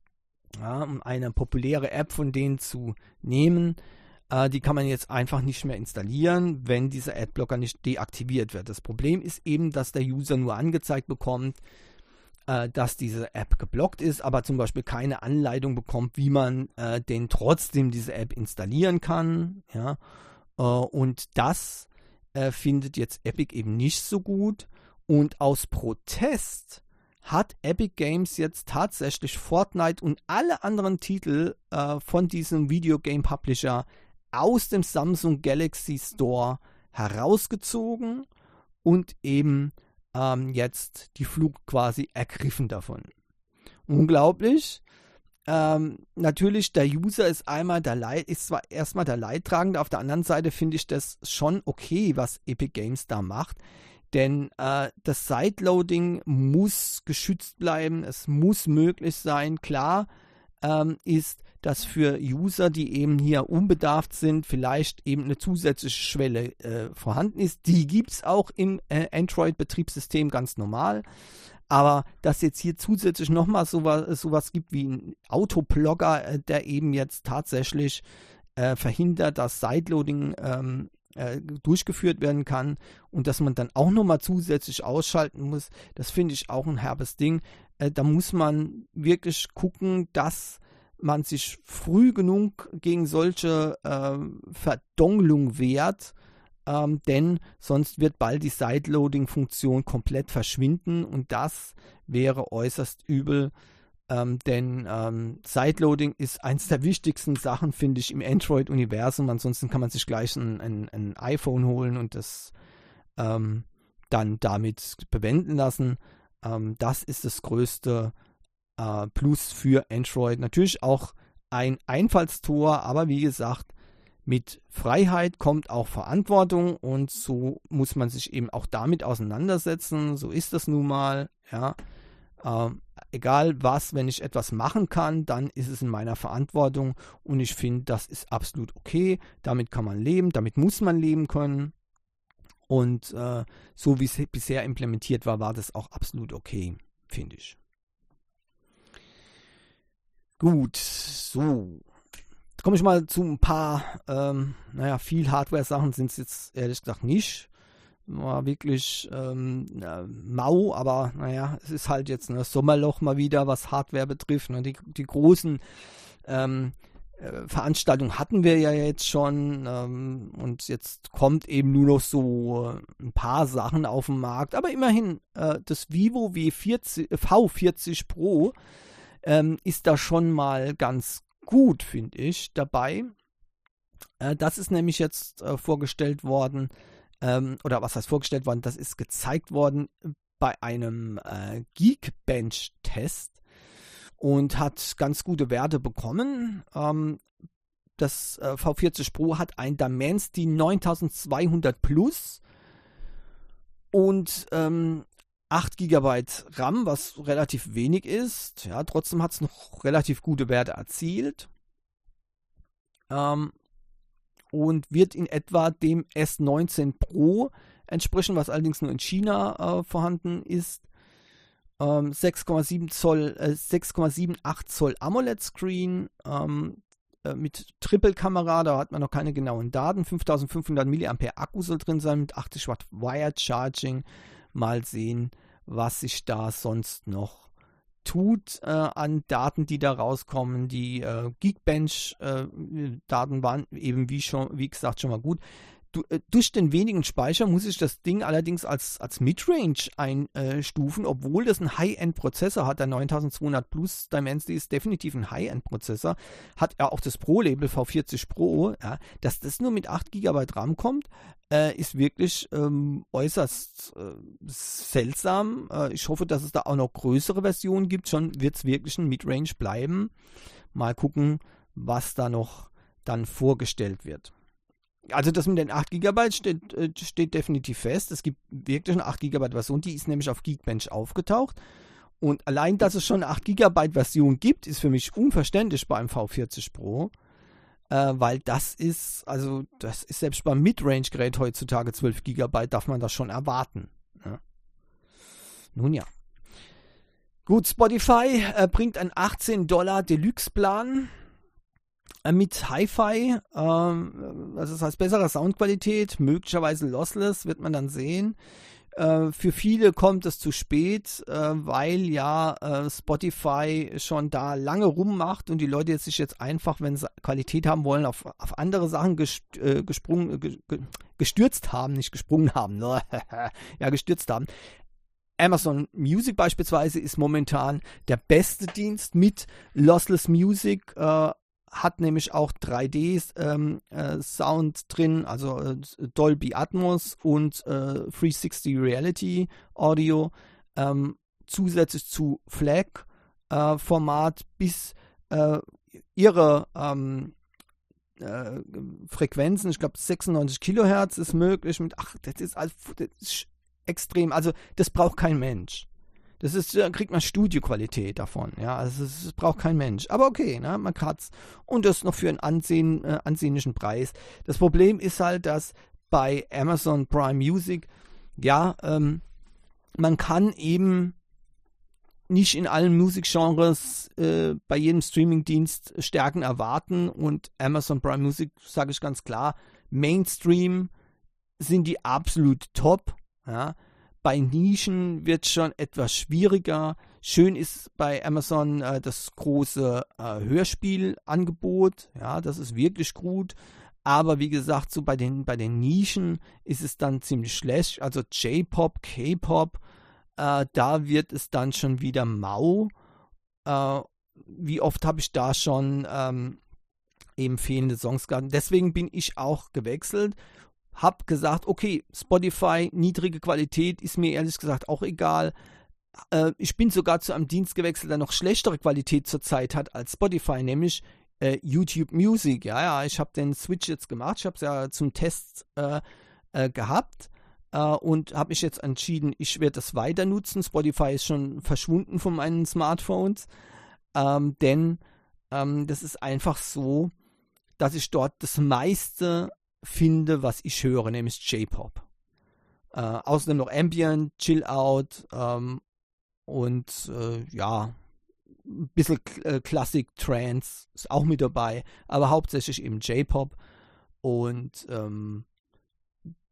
A: ja, um eine populäre App von denen zu nehmen, die kann man jetzt einfach nicht mehr installieren, wenn dieser Adblocker nicht deaktiviert wird. Das Problem ist eben, dass der User nur angezeigt bekommt, dass diese App geblockt ist, aber zum Beispiel keine Anleitung bekommt, wie man denn trotzdem diese App installieren kann. Ja? Und das findet jetzt Epic eben nicht so gut. Und aus Protest hat Epic Games jetzt tatsächlich Fortnite und alle anderen Titel von diesem Videogame Publisher aus dem Samsung Galaxy Store herausgezogen und eben jetzt die Flucht quasi ergriffen davon. Unglaublich. Natürlich, der User ist zwar erstmal der Leidtragende, auf der anderen Seite finde ich das schon okay, was Epic Games da macht, denn das Sideloading muss geschützt bleiben, es muss möglich sein. Klar ist, dass für User, die eben hier unbedarft sind, vielleicht eben eine zusätzliche Schwelle vorhanden ist. Die gibt es auch im Android-Betriebssystem ganz normal. Aber dass jetzt hier zusätzlich nochmal sowas gibt wie ein Autoblogger, der eben jetzt tatsächlich verhindert, dass Sideloading durchgeführt werden kann und dass man dann auch nochmal zusätzlich ausschalten muss, das finde ich auch ein herbes Ding. Da muss man wirklich gucken, dass man sich früh genug gegen solche Verdongelung wehrt, denn sonst wird bald die Sideloading-Funktion komplett verschwinden und das wäre äußerst übel, denn Sideloading ist eins der wichtigsten Sachen, finde ich, im Android-Universum. Ansonsten kann man sich gleich ein iPhone holen und das dann damit bewenden lassen. Das ist das größte Plus für Android. Natürlich auch ein Einfallstor, aber wie gesagt, mit Freiheit kommt auch Verantwortung und so muss man sich eben auch damit auseinandersetzen. So ist das nun mal, ja. Egal was, wenn ich etwas machen kann, dann ist es in meiner Verantwortung und ich finde, das ist absolut okay. Damit kann man leben, damit muss man leben können. Und so wie es bisher implementiert war, war das auch absolut okay, finde ich. Gut, so. Jetzt komme ich mal zu ein paar, viel Hardware-Sachen sind es jetzt ehrlich gesagt nicht. war wirklich mau, aber naja, es ist halt jetzt ein Sommerloch mal wieder, was Hardware betrifft. Ne? Die großen Veranstaltungen hatten wir ja jetzt schon und jetzt kommt eben nur noch so ein paar Sachen auf den Markt, aber immerhin das Vivo V40 Pro ist da schon mal ganz gut, finde ich, dabei. Das ist nämlich jetzt vorgestellt worden, oder was heißt vorgestellt worden, das ist gezeigt worden bei einem Geekbench-Test und hat ganz gute Werte bekommen. Das V40 Pro hat ein Dimensity 9200 Plus und 8 GB RAM, was relativ wenig ist. Ja, trotzdem hat es noch relativ gute Werte erzielt. Und wird in etwa dem S19 Pro entsprechen, was allerdings nur in China vorhanden ist. 6,7 Zoll, 6,78 Zoll AMOLED-Screen mit Triple-Kamera, da hat man noch keine genauen Daten. 5500 mAh Akku soll drin sein mit 80 Watt Wired Charging. Mal sehen, was sich da sonst noch tut an Daten, die da rauskommen. Die Geekbench-Daten waren eben wie gesagt schon mal gut. Durch den wenigen Speicher muss ich das Ding allerdings als Midrange einstufen, obwohl das ein High-End-Prozessor hat. Der 9200 Plus Dimensity ist definitiv ein High-End-Prozessor. Hat ja auch das Pro-Label V40 Pro. Ja, dass das nur mit 8 GB RAM kommt, ist wirklich äußerst seltsam. Ich hoffe, dass es da auch noch größere Versionen gibt. Schon wird es wirklich ein Midrange bleiben. Mal gucken, was da noch dann vorgestellt wird. Also das mit den 8 GB steht definitiv fest. Es gibt wirklich eine 8 GB Version, die ist nämlich auf Geekbench aufgetaucht. Und allein, dass es schon eine 8 GB Version gibt, ist für mich unverständlich beim V40 Pro. Weil das ist selbst beim Midrange-Gerät heutzutage 12 GB, darf man das schon erwarten. Ja. Nun ja. Gut, Spotify bringt einen $18 Deluxe-Plan mit Hi-Fi, also das heißt bessere Soundqualität, möglicherweise lossless, wird man dann sehen. Für viele kommt es zu spät, weil ja Spotify schon da lange rummacht und die Leute jetzt sich jetzt einfach, wenn sie Qualität haben wollen, auf andere Sachen gestürzt haben, nicht gesprungen haben, ja, gestürzt haben. Amazon Music beispielsweise ist momentan der beste Dienst mit Lossless Music, hat nämlich auch 3D-Sound drin, also Dolby Atmos und 360 Reality Audio, zusätzlich zu FLAC-Format bis ihre Frequenzen, ich glaube 96 Kilohertz ist möglich das ist extrem, also das braucht kein Mensch. Da kriegt man Studioqualität davon, ja, also das braucht kein Mensch. Aber okay, ne, man hat's und das noch für einen ansehnlichen Preis. Das Problem ist halt, dass bei Amazon Prime Music, ja, man kann eben nicht in allen Musikgenres bei jedem Streamingdienst Stärken erwarten und Amazon Prime Music, sage ich ganz klar, Mainstream sind die absolut top, ja. Bei Nischen wird es schon etwas schwieriger. Schön ist bei Amazon das große Hörspielangebot. Ja, das ist wirklich gut. Aber wie gesagt, so bei den Nischen ist es dann ziemlich schlecht. Also J-Pop, K-Pop, da wird es dann schon wieder mau. Wie oft habe ich da schon eben fehlende Songs gehabt. Deswegen bin ich auch gewechselt. Hab gesagt, okay, Spotify, niedrige Qualität, ist mir ehrlich gesagt auch egal. Ich bin sogar zu einem Dienst gewechselt, der noch schlechtere Qualität zurzeit hat als Spotify, nämlich YouTube Music. Ja, ich habe den Switch jetzt gemacht, ich habe es ja zum Test gehabt und habe mich jetzt entschieden, ich werde das weiter nutzen. Spotify ist schon verschwunden von meinen Smartphones, denn das ist einfach so, dass ich dort das meiste finde, was ich höre, nämlich J-Pop. Außerdem noch Ambient, Chill-Out und ja, ein bisschen Classic Trance ist auch mit dabei, aber hauptsächlich eben J-Pop und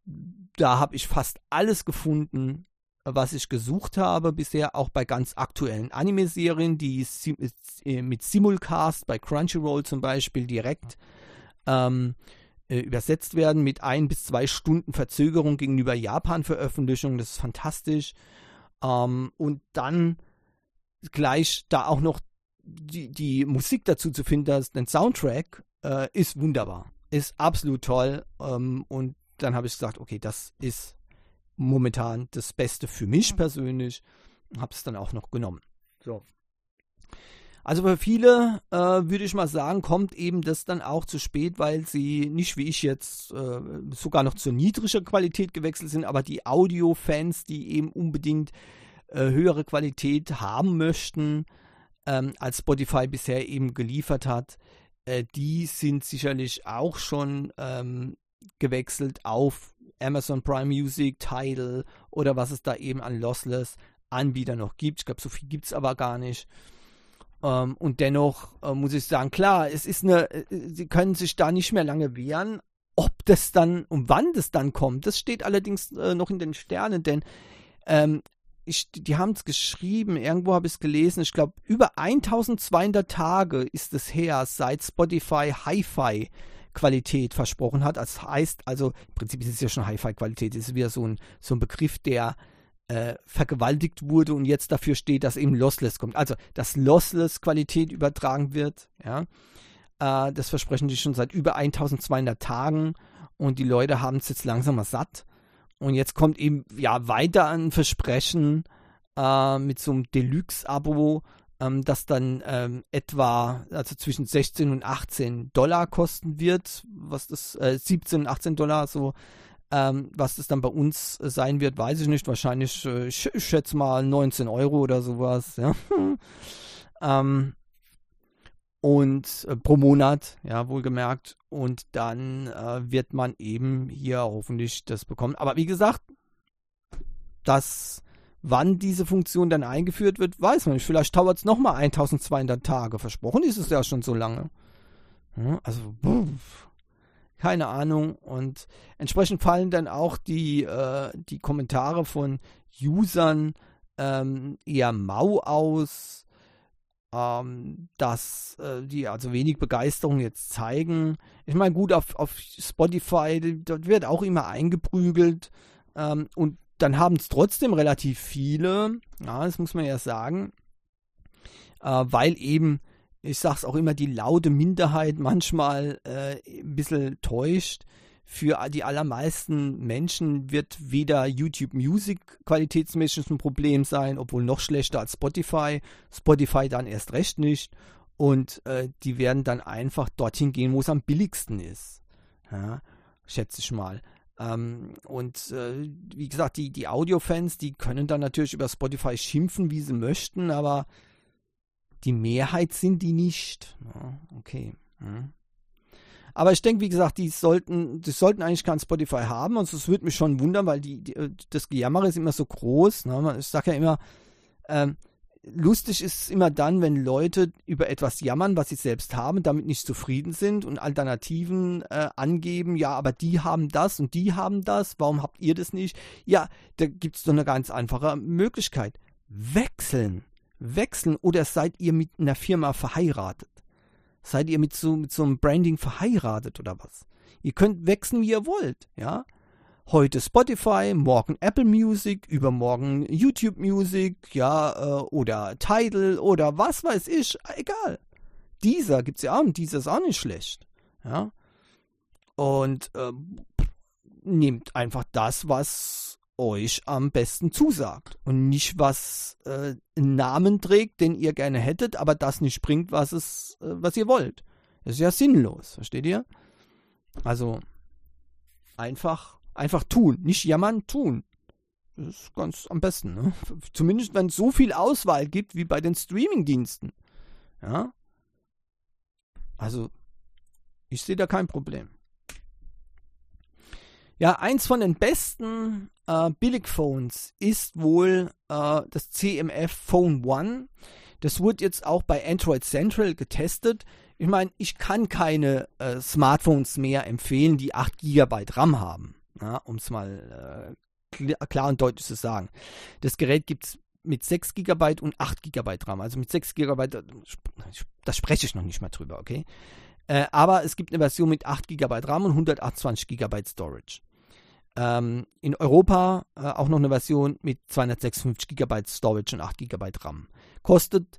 A: da habe ich fast alles gefunden, was ich gesucht habe bisher, auch bei ganz aktuellen Anime-Serien, die mit Simulcast bei Crunchyroll zum Beispiel direkt übersetzt werden mit 1 bis 2 Stunden Verzögerung gegenüber Japan-Veröffentlichung. Das ist fantastisch. Und dann gleich da auch noch die Musik dazu zu finden, den Soundtrack, ist wunderbar. Ist absolut toll. Und dann habe ich gesagt, okay, das ist momentan das Beste für mich persönlich. Habe es dann auch noch genommen. So. Also für viele, würde ich mal sagen, kommt eben das dann auch zu spät, weil sie nicht wie ich jetzt sogar noch zur niedriger Qualität gewechselt sind, aber die Audio-Fans, die eben unbedingt höhere Qualität haben möchten, als Spotify bisher eben geliefert hat, die sind sicherlich auch schon gewechselt auf Amazon Prime Music, Tidal oder was es da eben an Lossless-Anbietern noch gibt. Ich glaube, so viel gibt es aber gar nicht. Und dennoch muss ich sagen, klar, sie können sich da nicht mehr lange wehren. Ob das dann und wann das dann kommt, das steht allerdings noch in den Sternen, denn die haben es geschrieben, irgendwo habe ich es gelesen, ich glaube, über 1200 Tage ist es her, seit Spotify Hi-Fi-Qualität versprochen hat. Das heißt, also im Prinzip ist es ja schon Hi-Fi-Qualität, es ist wieder so ein Begriff, der vergewaltigt wurde und jetzt dafür steht, dass eben Lossless kommt. Also, dass Lossless-Qualität übertragen wird, ja. Das versprechen die schon seit über 1200 Tagen und die Leute haben es jetzt langsam mal satt. Und jetzt kommt eben ja weiter ein Versprechen mit so einem Deluxe-Abo, das dann etwa also zwischen 16 und 18 Dollar kosten wird, was das 17 und 18 Dollar so, was das dann bei uns sein wird, weiß ich nicht. Wahrscheinlich, ich schätze mal 19 Euro oder sowas, ja. Und pro Monat, ja, wohlgemerkt. Und dann wird man eben hier hoffentlich das bekommen. Aber wie gesagt, wann diese Funktion dann eingeführt wird, weiß man nicht. Vielleicht dauert es nochmal 1200 Tage. Versprochen ist es ja schon so lange. Ja, also, keine Ahnung. Und entsprechend fallen dann auch die Kommentare von Usern eher mau aus, dass die also wenig Begeisterung jetzt zeigen. Ich meine, gut, auf Spotify, dort wird auch immer eingeprügelt und dann haben es trotzdem relativ viele, ja, das muss man ja sagen, weil eben, ich sag's auch immer, die laute Minderheit manchmal ein bisschen täuscht. Für die allermeisten Menschen wird weder YouTube Music qualitätsmäßig ein Problem sein, obwohl noch schlechter als Spotify. Spotify dann erst recht nicht. Und die werden dann einfach dorthin gehen, wo es am billigsten ist. Ja, schätze ich mal. Wie gesagt, die Audio-Fans, die können dann natürlich über Spotify schimpfen, wie sie möchten, aber die Mehrheit sind die nicht. Ja, okay. Ja. Aber ich denke, wie gesagt, die sollten eigentlich kein Spotify haben. Und es würde mich schon wundern, weil das Gejammer ist immer so groß. Ne? Ich sage ja immer, lustig ist es immer dann, wenn Leute über etwas jammern, was sie selbst haben, damit nicht zufrieden sind und Alternativen angeben. Ja, aber die haben das und die haben das. Warum habt ihr das nicht? Ja, da gibt es doch eine ganz einfache Möglichkeit. Wechseln oder seid ihr mit einer Firma verheiratet? Seid ihr mit so einem Branding verheiratet oder was? Ihr könnt wechseln, wie ihr wollt, ja? Heute Spotify, morgen Apple Music, übermorgen YouTube Music, ja, oder Tidal oder was weiß ich, egal. Dieser gibt's ja auch und dieser ist auch nicht schlecht, ja? Und nehmt einfach das, was euch am besten zusagt und nicht was einen Namen trägt, den ihr gerne hättet, aber das nicht bringt, was ihr wollt. Das ist ja sinnlos, versteht ihr? Also einfach tun, nicht jammern, tun. Das ist ganz am besten, ne? Zumindest wenn es so viel Auswahl gibt wie bei den Streaming-Diensten. Ja? Also ich sehe da kein Problem. Ja, eins von den besten Billigphones ist wohl das CMF Phone One. Das wurde jetzt auch bei Android Central getestet. Ich meine, ich kann keine Smartphones mehr empfehlen, die 8 GB RAM haben. ja, um es mal klar und deutlich zu sagen. Das Gerät gibt es mit 6 GB und 8 GB RAM. Also mit 6 GB, da spreche ich noch nicht mal drüber, okay? Aber es gibt eine Version mit 8 GB RAM und 128 GB Storage. In Europa auch noch eine Version mit 256 GB Storage und 8 GB RAM. Kostet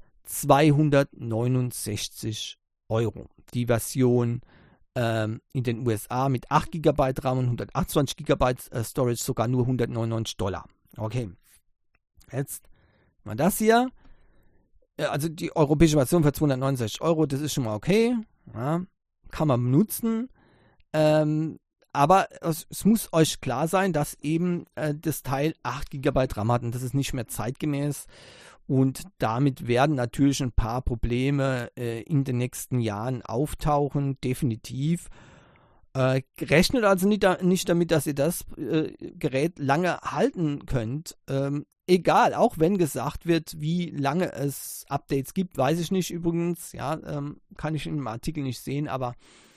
A: 269 Euro. Die Version in den USA mit 8 GB RAM und 128 GB Storage sogar nur $199. Okay. Jetzt mal das hier. Also die europäische Version für 269 Euro, das ist schon mal okay. Ja, kann man benutzen. Aber es muss euch klar sein, dass eben das Teil 8 GB RAM hat und das ist nicht mehr zeitgemäß. Und damit werden natürlich ein paar Probleme in den nächsten Jahren auftauchen, definitiv. Rechnet also nicht damit, dass ihr das Gerät lange halten könnt. Egal, auch wenn gesagt wird, wie lange es Updates gibt, weiß ich nicht übrigens. Ja, kann ich in dem Artikel nicht sehen, aber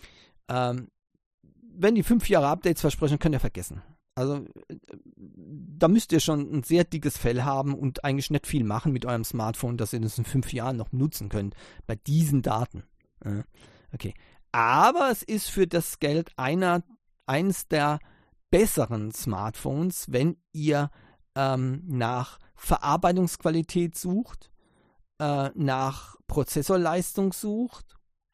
A: wenn die 5 Jahre Updates versprechen, könnt ihr vergessen. Also da müsst ihr schon ein sehr dickes Fell haben und eigentlich nicht viel machen mit eurem Smartphone, dass ihr das in 5 Jahren noch nutzen könnt bei diesen Daten. Okay. Aber es ist für das Geld eines der besseren Smartphones, wenn ihr nach Verarbeitungsqualität sucht, nach Prozessorleistung sucht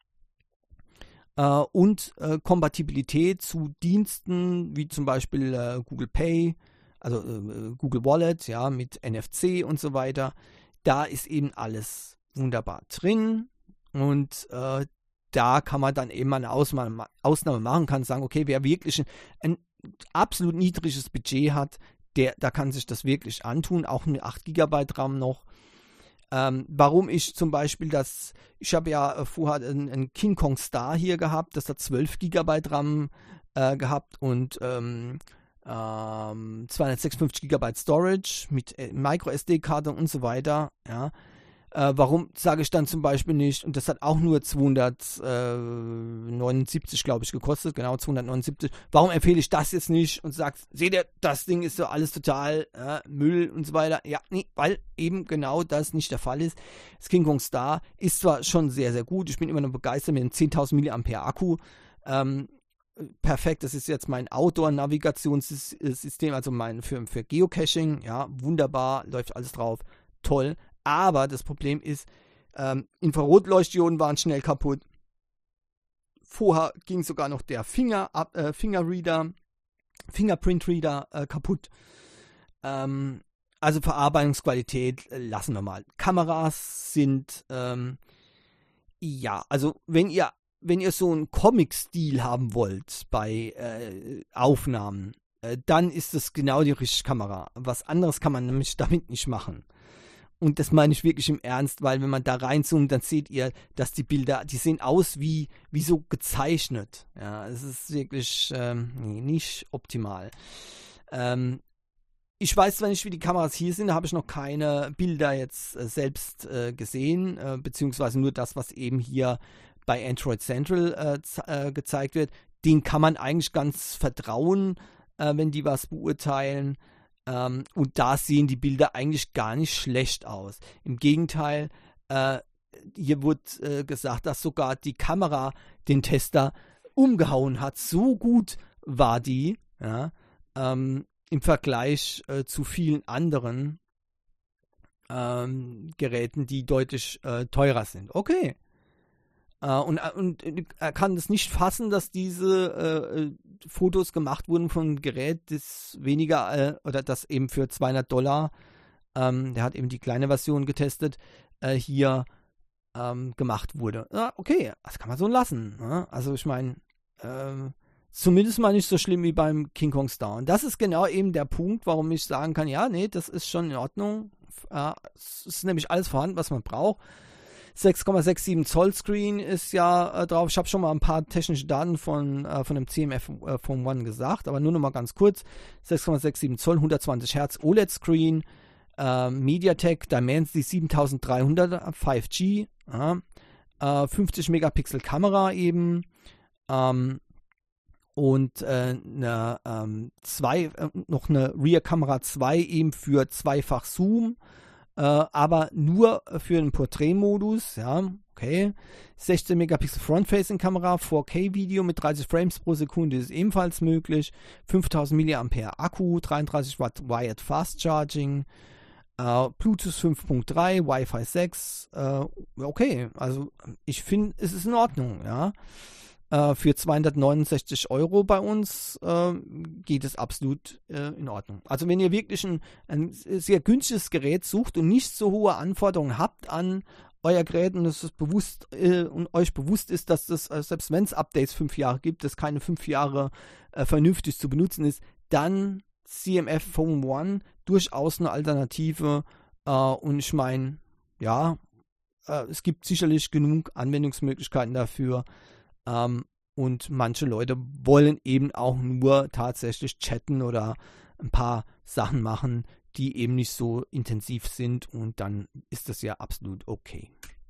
A: und Kompatibilität zu Diensten wie zum Beispiel Google Pay, also Google Wallet, ja, mit NFC und so weiter. Da ist eben alles wunderbar drin und da kann man dann eben eine Ausnahme machen, kann sagen, okay, wer wirklich ein absolut niedriges Budget hat, da kann sich das wirklich antun, auch eine 8 GB RAM noch. Warum ich zum Beispiel ich habe ja vorher einen King Kong Star hier gehabt, das hat 12 GB RAM gehabt und 256 GB Storage mit Micro-SD-Karte und so weiter, ja. Warum sage ich dann zum Beispiel nicht, und das hat auch nur 279, glaube ich, gekostet, genau 279. Warum empfehle ich das jetzt nicht und sage, seht ihr, das Ding ist so alles total Müll und so weiter? Ja, nee, weil eben genau das nicht der Fall ist. Das King Kong Star ist zwar schon sehr, sehr gut, ich bin immer noch begeistert mit einem 10.000 mAh Akku. Perfekt, das ist jetzt mein Outdoor-Navigationssystem, also für Geocaching, ja, wunderbar, läuft alles drauf, toll. Aber das Problem ist, Infrarotleuchtdioden waren schnell kaputt. Vorher ging sogar noch der Fingerprint-Reader kaputt. Also Verarbeitungsqualität lassen wir mal. Kameras sind, ja, also wenn ihr so einen Comic-Stil haben wollt bei Aufnahmen, dann ist das genau die richtige Kamera. Was anderes kann man nämlich damit nicht machen. Und das meine ich wirklich im Ernst, weil wenn man da reinzoomt, dann seht ihr, dass die Bilder, die sehen aus wie so gezeichnet. Ja, es ist wirklich nicht optimal. Ich weiß zwar nicht, wie die Kameras hier sind, da habe ich noch keine Bilder jetzt selbst gesehen, beziehungsweise nur das, was eben hier bei Android Central gezeigt wird. Den kann man eigentlich ganz vertrauen, wenn die was beurteilen. Und da sehen die Bilder eigentlich gar nicht schlecht aus. Im Gegenteil, hier wurde gesagt, dass sogar die Kamera den Tester umgehauen hat. So gut war die, ja, im Vergleich zu vielen anderen Geräten, die deutlich teurer sind. Okay. Und er kann es nicht fassen, dass diese Fotos gemacht wurden von einem Gerät, das weniger, oder das eben für $200, der hat eben die kleine Version getestet, hier gemacht wurde. Ja, okay, das kann man so lassen. Ne? Also ich meine, zumindest mal nicht so schlimm wie beim King Kong Star. Und das ist genau eben der Punkt, warum ich sagen kann, ja, nee, das ist schon in Ordnung. Es ist nämlich alles vorhanden, was man braucht. 6,67 Zoll Screen ist ja drauf. Ich habe schon mal ein paar technische Daten von dem CMF Phone One gesagt, aber nur noch mal ganz kurz. 6,67 Zoll, 120 Hertz OLED Screen, MediaTek Dimensity 7300 5G, 50 Megapixel Kamera eben, und noch eine Rear-Kamera 2 eben für zweifach Zoom, aber nur für den Porträtmodus, ja, okay. 16 Megapixel Front-Facing-Kamera, 4K-Video mit 30 Frames pro Sekunde ist ebenfalls möglich, 5000 mAh Akku, 33 Watt Wired Fast Charging, Bluetooth 5.3, Wi-Fi 6, okay, also ich finde, es ist in Ordnung, ja. Für 269 € bei uns geht es absolut in Ordnung. Also wenn ihr wirklich ein sehr günstiges Gerät sucht und nicht so hohe Anforderungen habt an euer Gerät und und euch bewusst ist, dass das, selbst wenn es Updates 5 Jahre gibt, das keine 5 Jahre vernünftig zu benutzen ist, dann CMF Phone One durchaus eine Alternative. Und ich meine, ja, es gibt sicherlich genug Anwendungsmöglichkeiten dafür. Und manche Leute wollen eben auch nur tatsächlich chatten oder ein paar Sachen machen, die eben nicht so intensiv sind, und dann ist das ja absolut okay.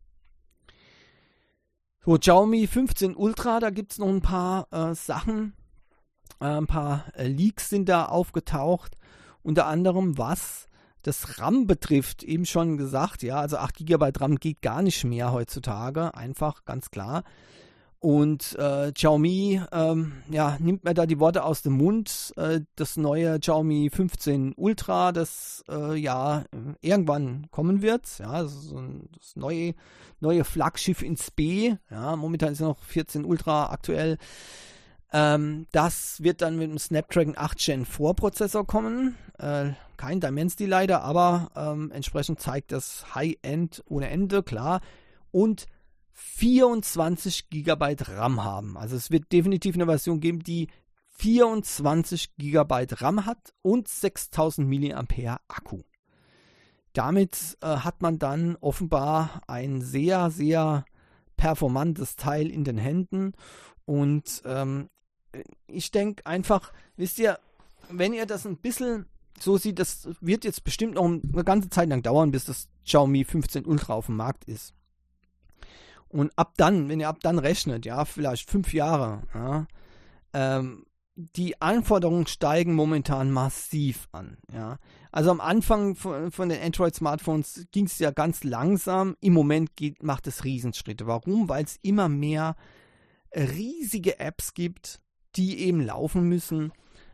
A: So, Xiaomi 15 Ultra, da gibt es noch ein paar Sachen, ein paar Leaks sind da aufgetaucht, unter anderem was das RAM betrifft, eben schon gesagt, ja, also 8 GB RAM geht gar nicht mehr heutzutage, einfach, ganz klar. Und Xiaomi nimmt mir da die Worte aus dem Mund. Das neue Xiaomi 15 Ultra, das irgendwann kommen wird. Ja, das neue Flaggschiff ins B. Ja, momentan ist ja noch 14 Ultra aktuell. Das wird dann mit dem Snapdragon 8 Gen 4 Prozessor kommen. Kein Dimensity leider, aber entsprechend zeigt das High-End ohne Ende, klar. Und 24 GB RAM haben. Also es wird definitiv eine Version geben, die 24 GB RAM hat und 6000 mAh Akku. Damit hat man dann offenbar ein sehr, sehr performantes Teil in den Händen. Und ich denke einfach, wisst ihr, wenn ihr das ein bisschen so sieht, das wird jetzt bestimmt noch eine ganze Zeit lang dauern, bis das Xiaomi 15 Ultra auf dem Markt ist. Und wenn ihr ab dann rechnet, ja, vielleicht 5 Jahre, ja, die Anforderungen steigen momentan massiv an, ja. Also am Anfang von den Android-Smartphones ging es ja ganz langsam, im Moment macht es Riesenschritte. Warum? Weil es immer mehr riesige Apps gibt, die eben laufen müssen,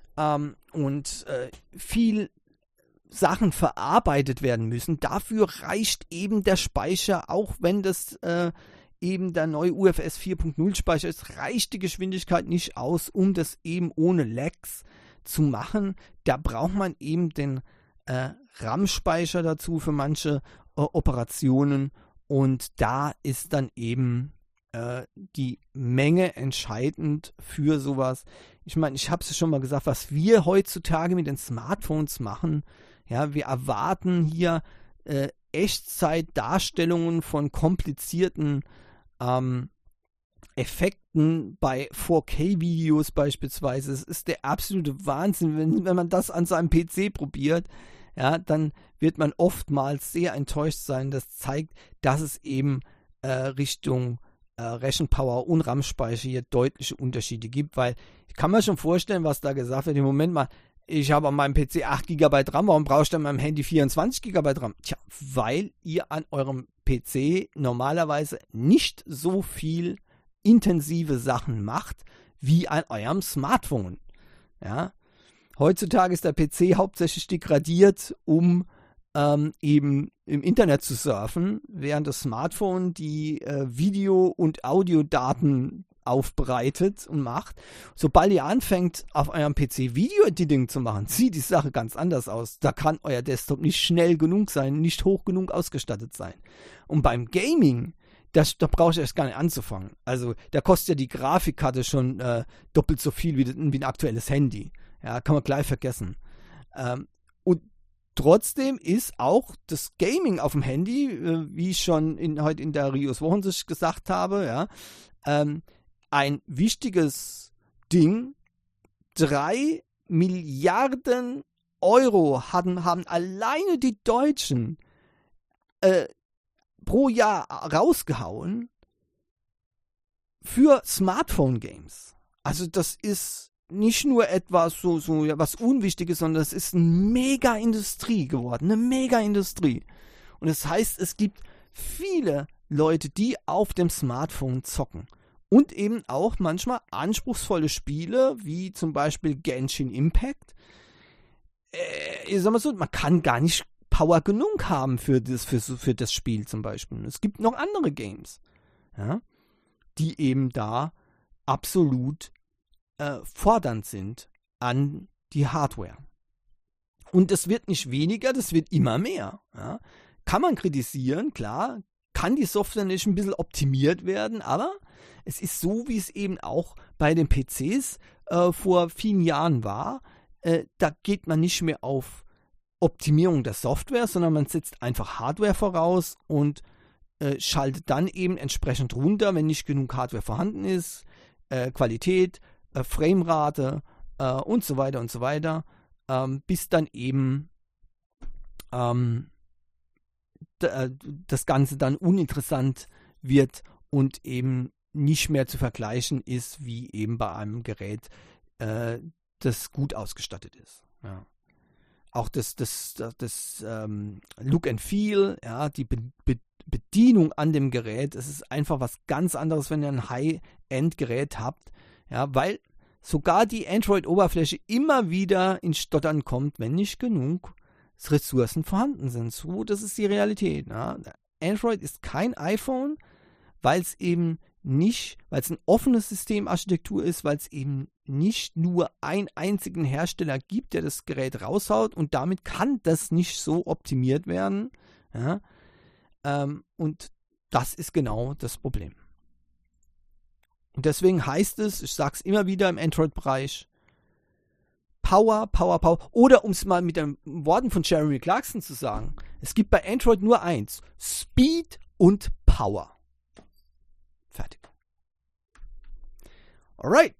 A: und viel Sachen verarbeitet werden müssen. Dafür reicht eben der Speicher, auch wenn das eben der neue UFS 4.0 Speicher ist, reicht die Geschwindigkeit nicht aus, um das eben ohne Lags zu machen. Da braucht man eben den RAM-Speicher dazu für manche Operationen, und da ist dann eben die Menge entscheidend für sowas. Ich meine, ich habe es schon mal gesagt, was wir heutzutage mit den Smartphones machen, ja, wir erwarten hier Echtzeitdarstellungen von komplizierten Effekten bei 4K-Videos beispielsweise. Es ist der absolute Wahnsinn, wenn man das an seinem PC probiert, ja, dann wird man oftmals sehr enttäuscht sein. Das zeigt, dass es eben Richtung Rechenpower und RAM-Speicher hier deutliche Unterschiede gibt, weil ich kann mir schon vorstellen, was da gesagt wird. Im Moment mal, ich habe an meinem PC 8 GB RAM, warum brauche ich dann an meinem Handy 24 GB RAM? Tja, weil ihr an eurem PC normalerweise nicht so viel intensive Sachen macht, wie an eurem Smartphone. Ja? Heutzutage ist der PC hauptsächlich degradiert, um eben im Internet zu surfen, während das Smartphone die Video- und Audiodaten aufbereitet und macht. Sobald ihr anfängt, auf eurem PC Video-Editing zu machen, sieht die Sache ganz anders aus. Da kann euer Desktop nicht schnell genug sein, nicht hoch genug ausgestattet sein. Und beim Gaming, da brauche ich erst gar nicht anzufangen. Also da kostet ja die Grafikkarte schon doppelt so viel wie ein aktuelles Handy. Ja, kann man gleich vergessen. Und trotzdem ist auch das Gaming auf dem Handy, wie ich schon heute in der Rios Wochensicht gesagt habe, ja, ein wichtiges Ding. 3 Milliarden Euro haben alleine die Deutschen pro Jahr rausgehauen für Smartphone-Games. Also das ist nicht nur etwas so ja, was Unwichtiges, sondern es ist eine Mega-Industrie geworden, eine Mega-Industrie. Und das heißt, es gibt viele Leute, die auf dem Smartphone zocken. Und eben auch manchmal anspruchsvolle Spiele, wie zum Beispiel Genshin Impact. Ich sag mal so, man kann gar nicht Power genug haben für das Spiel zum Beispiel. Es gibt noch andere Games, ja, die eben da absolut fordernd sind an die Hardware. Und es wird nicht weniger, das wird immer mehr. Ja. Kann man kritisieren, klar, kann die Software nicht ein bisschen optimiert werden, aber es ist so, wie es eben auch bei den PCs vor vielen Jahren war. Da geht man nicht mehr auf Optimierung der Software, sondern man setzt einfach Hardware voraus und schaltet dann eben entsprechend runter, wenn nicht genug Hardware vorhanden ist, Qualität, Framerate und so weiter, bis dann eben das Ganze dann uninteressant wird und eben nicht mehr zu vergleichen ist, wie eben bei einem Gerät, das gut ausgestattet ist. Ja. Auch das Look and Feel, ja, die Bedienung an dem Gerät, es ist einfach was ganz anderes, wenn ihr ein High-End-Gerät habt, ja, weil sogar die Android-Oberfläche immer wieder ins Stottern kommt, wenn nicht genug Ressourcen vorhanden sind. So, das ist die Realität. Ja. Android ist kein iPhone, weil es eben nicht, weil es ein offenes Systemarchitektur ist, weil es eben nicht nur einen einzigen Hersteller gibt, der das Gerät raushaut und damit kann das nicht so optimiert werden. Ja. Und das ist genau das Problem. Und deswegen heißt es, ich sage es immer wieder im Android-Bereich, Power. Oder um es mal mit den Worten von Jeremy Clarkson zu sagen, es gibt bei Android nur eins, Speed und Power. Fertig. Alright.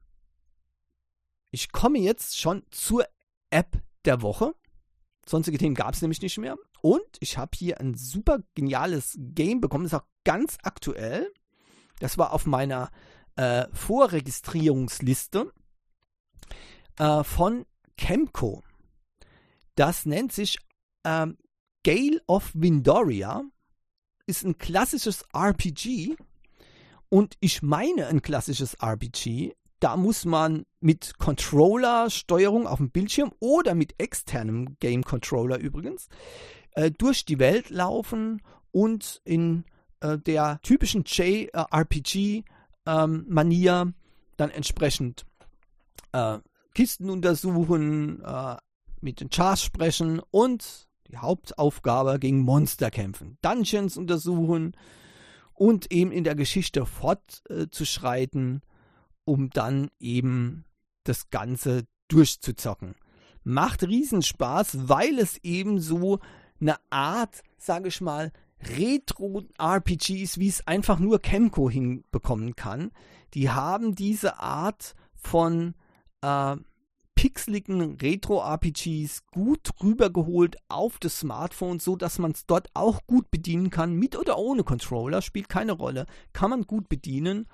A: Ich komme jetzt schon zur App der Woche. Sonstige Themen gab es nämlich nicht mehr. Und ich habe hier ein super geniales Game bekommen. Das ist auch ganz aktuell. Das war auf meiner Vorregistrierungsliste von Kemco. Das nennt sich Gale of Windoria. Ist ein klassisches RPG. Und ich meine ein klassisches RPG. Da muss man mit Controller-Steuerung auf dem Bildschirm oder mit externem Game-Controller übrigens durch die Welt laufen und in der typischen JRPG-Manier dann entsprechend Kisten untersuchen, mit den Chars sprechen und die Hauptaufgabe gegen Monster kämpfen. Dungeons untersuchen und eben in der Geschichte fortzuschreiten, um dann eben das Ganze durchzuzocken. Macht Riesenspaß, weil es eben so eine Art, sage ich mal, Retro-RPGs, wie es einfach nur Kemco hinbekommen kann. Die haben diese Art von pixeligen Retro-RPGs gut rübergeholt auf das Smartphone, so dass man es dort auch gut bedienen kann, mit oder ohne Controller, spielt keine Rolle, kann man gut bedienen.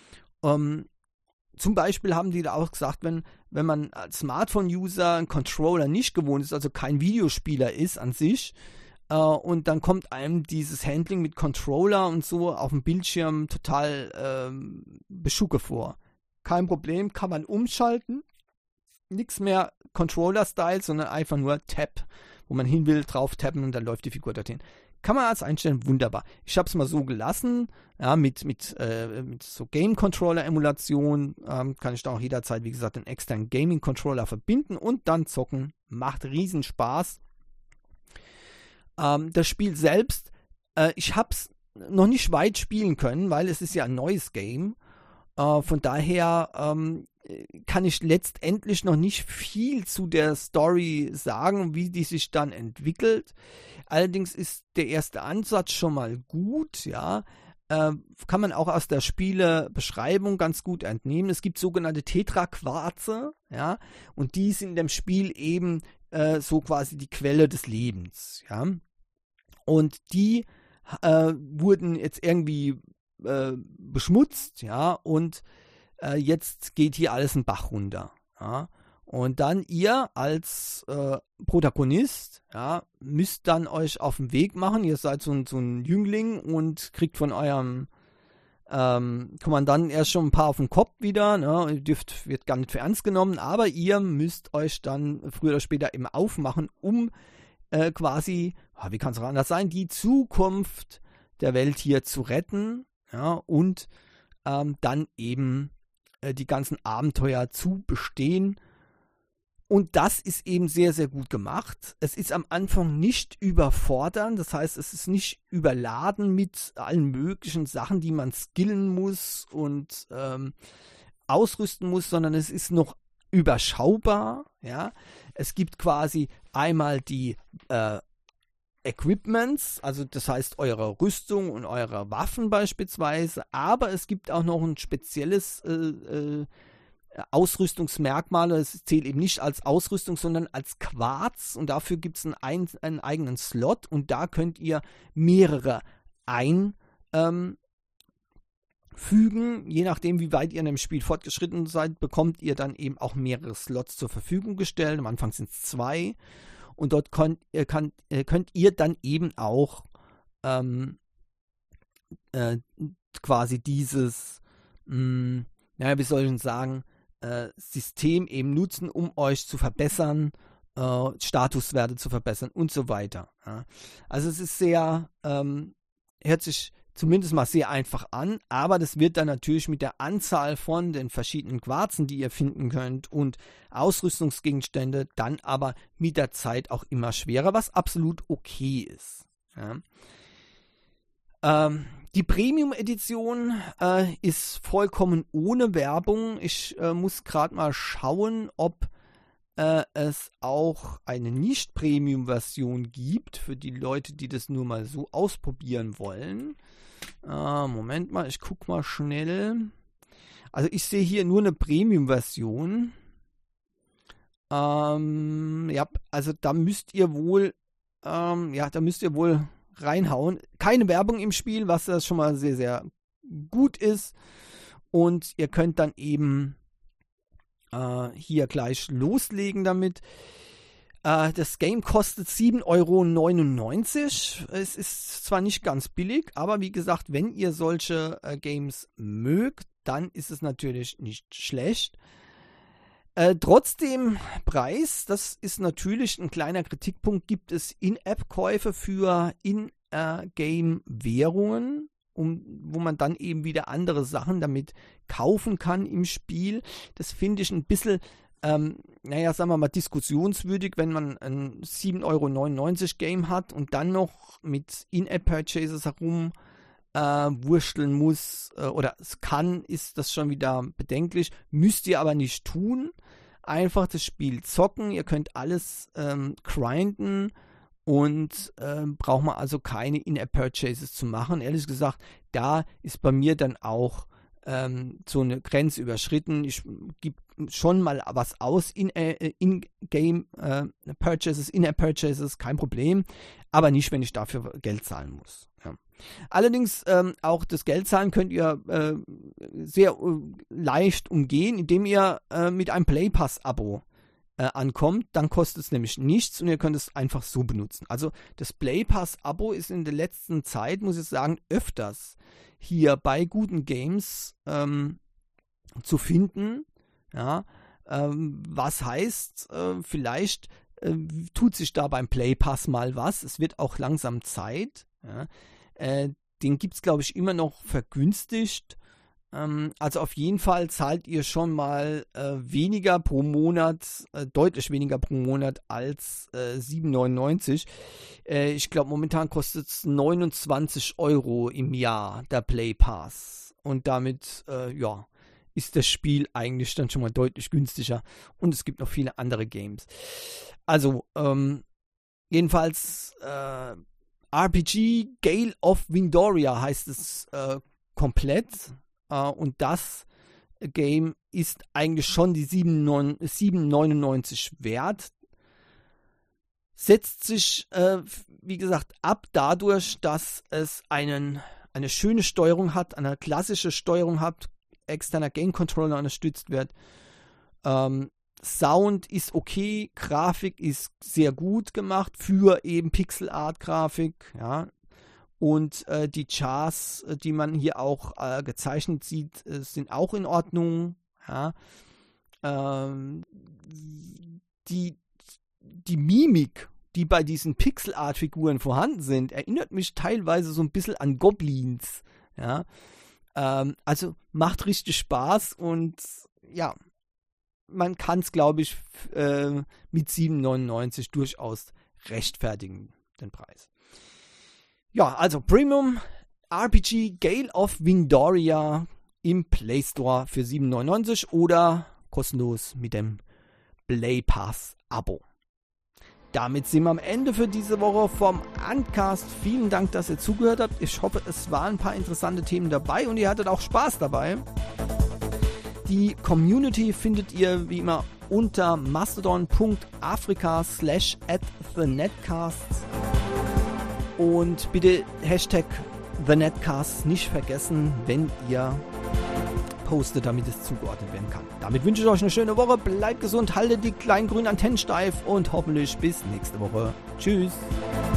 A: Zum Beispiel haben die da auch gesagt, wenn man als Smartphone-User einen Controller nicht gewohnt ist, also kein Videospieler ist an sich, und dann kommt einem dieses Handling mit Controller und so auf dem Bildschirm total beschucke vor. Kein Problem, kann man umschalten. Nichts mehr Controller-Style, sondern einfach nur Tap, wo man hin will, drauf tappen und dann läuft die Figur dorthin. Kann man als einstellen, wunderbar. Ich habe es mal so gelassen, ja, mit so Game-Controller-Emulation kann ich da auch jederzeit, wie gesagt, den externen Gaming-Controller verbinden und dann zocken. Macht riesen Spaß. Das Spiel selbst, ich habe es noch nicht weit spielen können, weil es ist ja ein neues Game. Von daher kann ich letztendlich noch nicht viel zu der Story sagen, wie die sich dann entwickelt. Allerdings ist der erste Ansatz schon mal gut, ja. Kann man auch aus der Spielebeschreibung ganz gut entnehmen. Es gibt sogenannte Tetraquarze, ja, und die sind in dem Spiel eben so quasi die Quelle des Lebens, ja. Und die wurden jetzt irgendwie beschmutzt, ja, und jetzt geht hier alles einen Bach runter. Ja? Und dann ihr als Protagonist, ja, müsst dann euch auf den Weg machen. Ihr seid so ein Jüngling und kriegt von eurem Kommandanten erst schon ein paar auf den Kopf wieder. Ne? Wird gar nicht für ernst genommen, aber ihr müsst euch dann früher oder später eben aufmachen, um quasi, wie kann es auch anders sein, die Zukunft der Welt hier zu retten, ja, und dann eben die ganzen Abenteuer zu bestehen. Und das ist eben sehr, sehr gut gemacht. Es ist am Anfang nicht überfordernd, das heißt, es ist nicht überladen mit allen möglichen Sachen, die man skillen muss und ausrüsten muss, sondern es ist noch überschaubar. Ja? Es gibt quasi einmal die Equipments, also das heißt eure Rüstung und eure Waffen beispielsweise, aber es gibt auch noch ein spezielles Ausrüstungsmerkmale. Es zählt eben nicht als Ausrüstung, sondern als Quarz, und dafür gibt es einen eigenen Slot, und da könnt ihr mehrere einfügen. Je nachdem, wie weit ihr in dem Spiel fortgeschritten seid, bekommt ihr dann eben auch mehrere Slots zur Verfügung gestellt. Am Anfang sind es 2, und dort könnt ihr dann eben auch quasi dieses, wie soll ich denn sagen, System eben nutzen, um euch zu verbessern, Statuswerte zu verbessern und so weiter. Ja. Also es ist sehr, hört sich zumindest mal sehr einfach an, aber das wird dann natürlich mit der Anzahl von den verschiedenen Quarzen, die ihr finden könnt, und Ausrüstungsgegenstände dann aber mit der Zeit auch immer schwerer, was absolut okay ist. Ja. Die Premium-Edition ist vollkommen ohne Werbung. Ich muss gerade mal schauen, ob es auch eine Nicht-Premium-Version gibt für die Leute, die das nur mal so ausprobieren wollen. Moment mal, ich gucke mal schnell. Also ich sehe hier nur eine Premium-Version. Ja, also da müsst ihr wohl reinhauen. Keine Werbung im Spiel, was das schon mal sehr, sehr gut ist. Und ihr könnt dann eben hier gleich loslegen damit. Das Game kostet 7,99 €. Es ist zwar nicht ganz billig, aber wie gesagt, wenn ihr solche Games mögt, dann ist es natürlich nicht schlecht. Trotzdem Preis, das ist natürlich ein kleiner Kritikpunkt, gibt es In-App-Käufe für In-Game-Währungen, wo man dann eben wieder andere Sachen damit kaufen kann im Spiel. Das finde ich ein bisschen, sagen wir mal, diskussionswürdig, wenn man ein 7,99 € Game hat und dann noch mit In-App-Purchases herum wursteln muss oder es kann, ist das schon wieder bedenklich. Müsst ihr aber nicht tun. Einfach das Spiel zocken. Ihr könnt alles grinden und braucht man also keine In-App-Purchases zu machen. Ehrlich gesagt, da ist bei mir dann auch so eine Grenze überschritten. Ich gebe schon mal was aus, In-Game Purchases, In-App-Purchases, kein Problem, aber nicht, wenn ich dafür Geld zahlen muss. Ja. Allerdings auch das Geldzahlen könnt ihr sehr leicht umgehen, indem ihr mit einem Playpass-Abo ankommt. Dann kostet es nämlich nichts und ihr könnt es einfach so benutzen. Also das Playpass-Abo ist in der letzten Zeit, muss ich sagen, öfters hier bei guten Games zu finden. Ja, was heißt, vielleicht tut sich da beim Playpass mal was. Es wird auch langsam Zeit. Ja. Den gibt es, glaube ich, immer noch vergünstigt. Also auf jeden Fall zahlt ihr schon mal weniger pro Monat, deutlich weniger pro Monat als 7,99 €. Ich glaube, momentan kostet es 29 € im Jahr, der Play Pass. Und damit, ist das Spiel eigentlich dann schon mal deutlich günstiger. Und es gibt noch viele andere Games. Also, jedenfalls, RPG Gale of Windoria heißt es komplett. Und das Game ist eigentlich schon die 7,99 € wert. Setzt sich, wie gesagt, ab dadurch, dass es eine schöne Steuerung hat, eine klassische Steuerung hat, externer Game Controller unterstützt wird. Sound ist okay, Grafik ist sehr gut gemacht für eben Pixel-Art-Grafik, ja. Und die Chars, die man hier auch gezeichnet sieht, sind auch in Ordnung, ja. Die Mimik, die bei diesen Pixel-Art-Figuren vorhanden sind, erinnert mich teilweise so ein bisschen an Goblins, ja. Also macht richtig Spaß und ja, man kann es, glaube ich, mit 7,99 durchaus rechtfertigen, den Preis. Ja, also Premium RPG Gale of Windoria im Play Store für 7,99 oder kostenlos mit dem Play Pass Abo. Damit sind wir am Ende für diese Woche vom Uncast. Vielen Dank, dass ihr zugehört habt. Ich hoffe, es waren ein paar interessante Themen dabei und ihr hattet auch Spaß dabei. Die Community findet ihr wie immer unter mastodon.africa/@thenetcasts. Und bitte Hashtag TheNetcasts nicht vergessen, wenn ihr postet, damit es zugeordnet werden kann. Damit wünsche ich euch eine schöne Woche. Bleibt gesund, haltet die kleinen grünen Antennen steif und hoffentlich bis nächste Woche. Tschüss.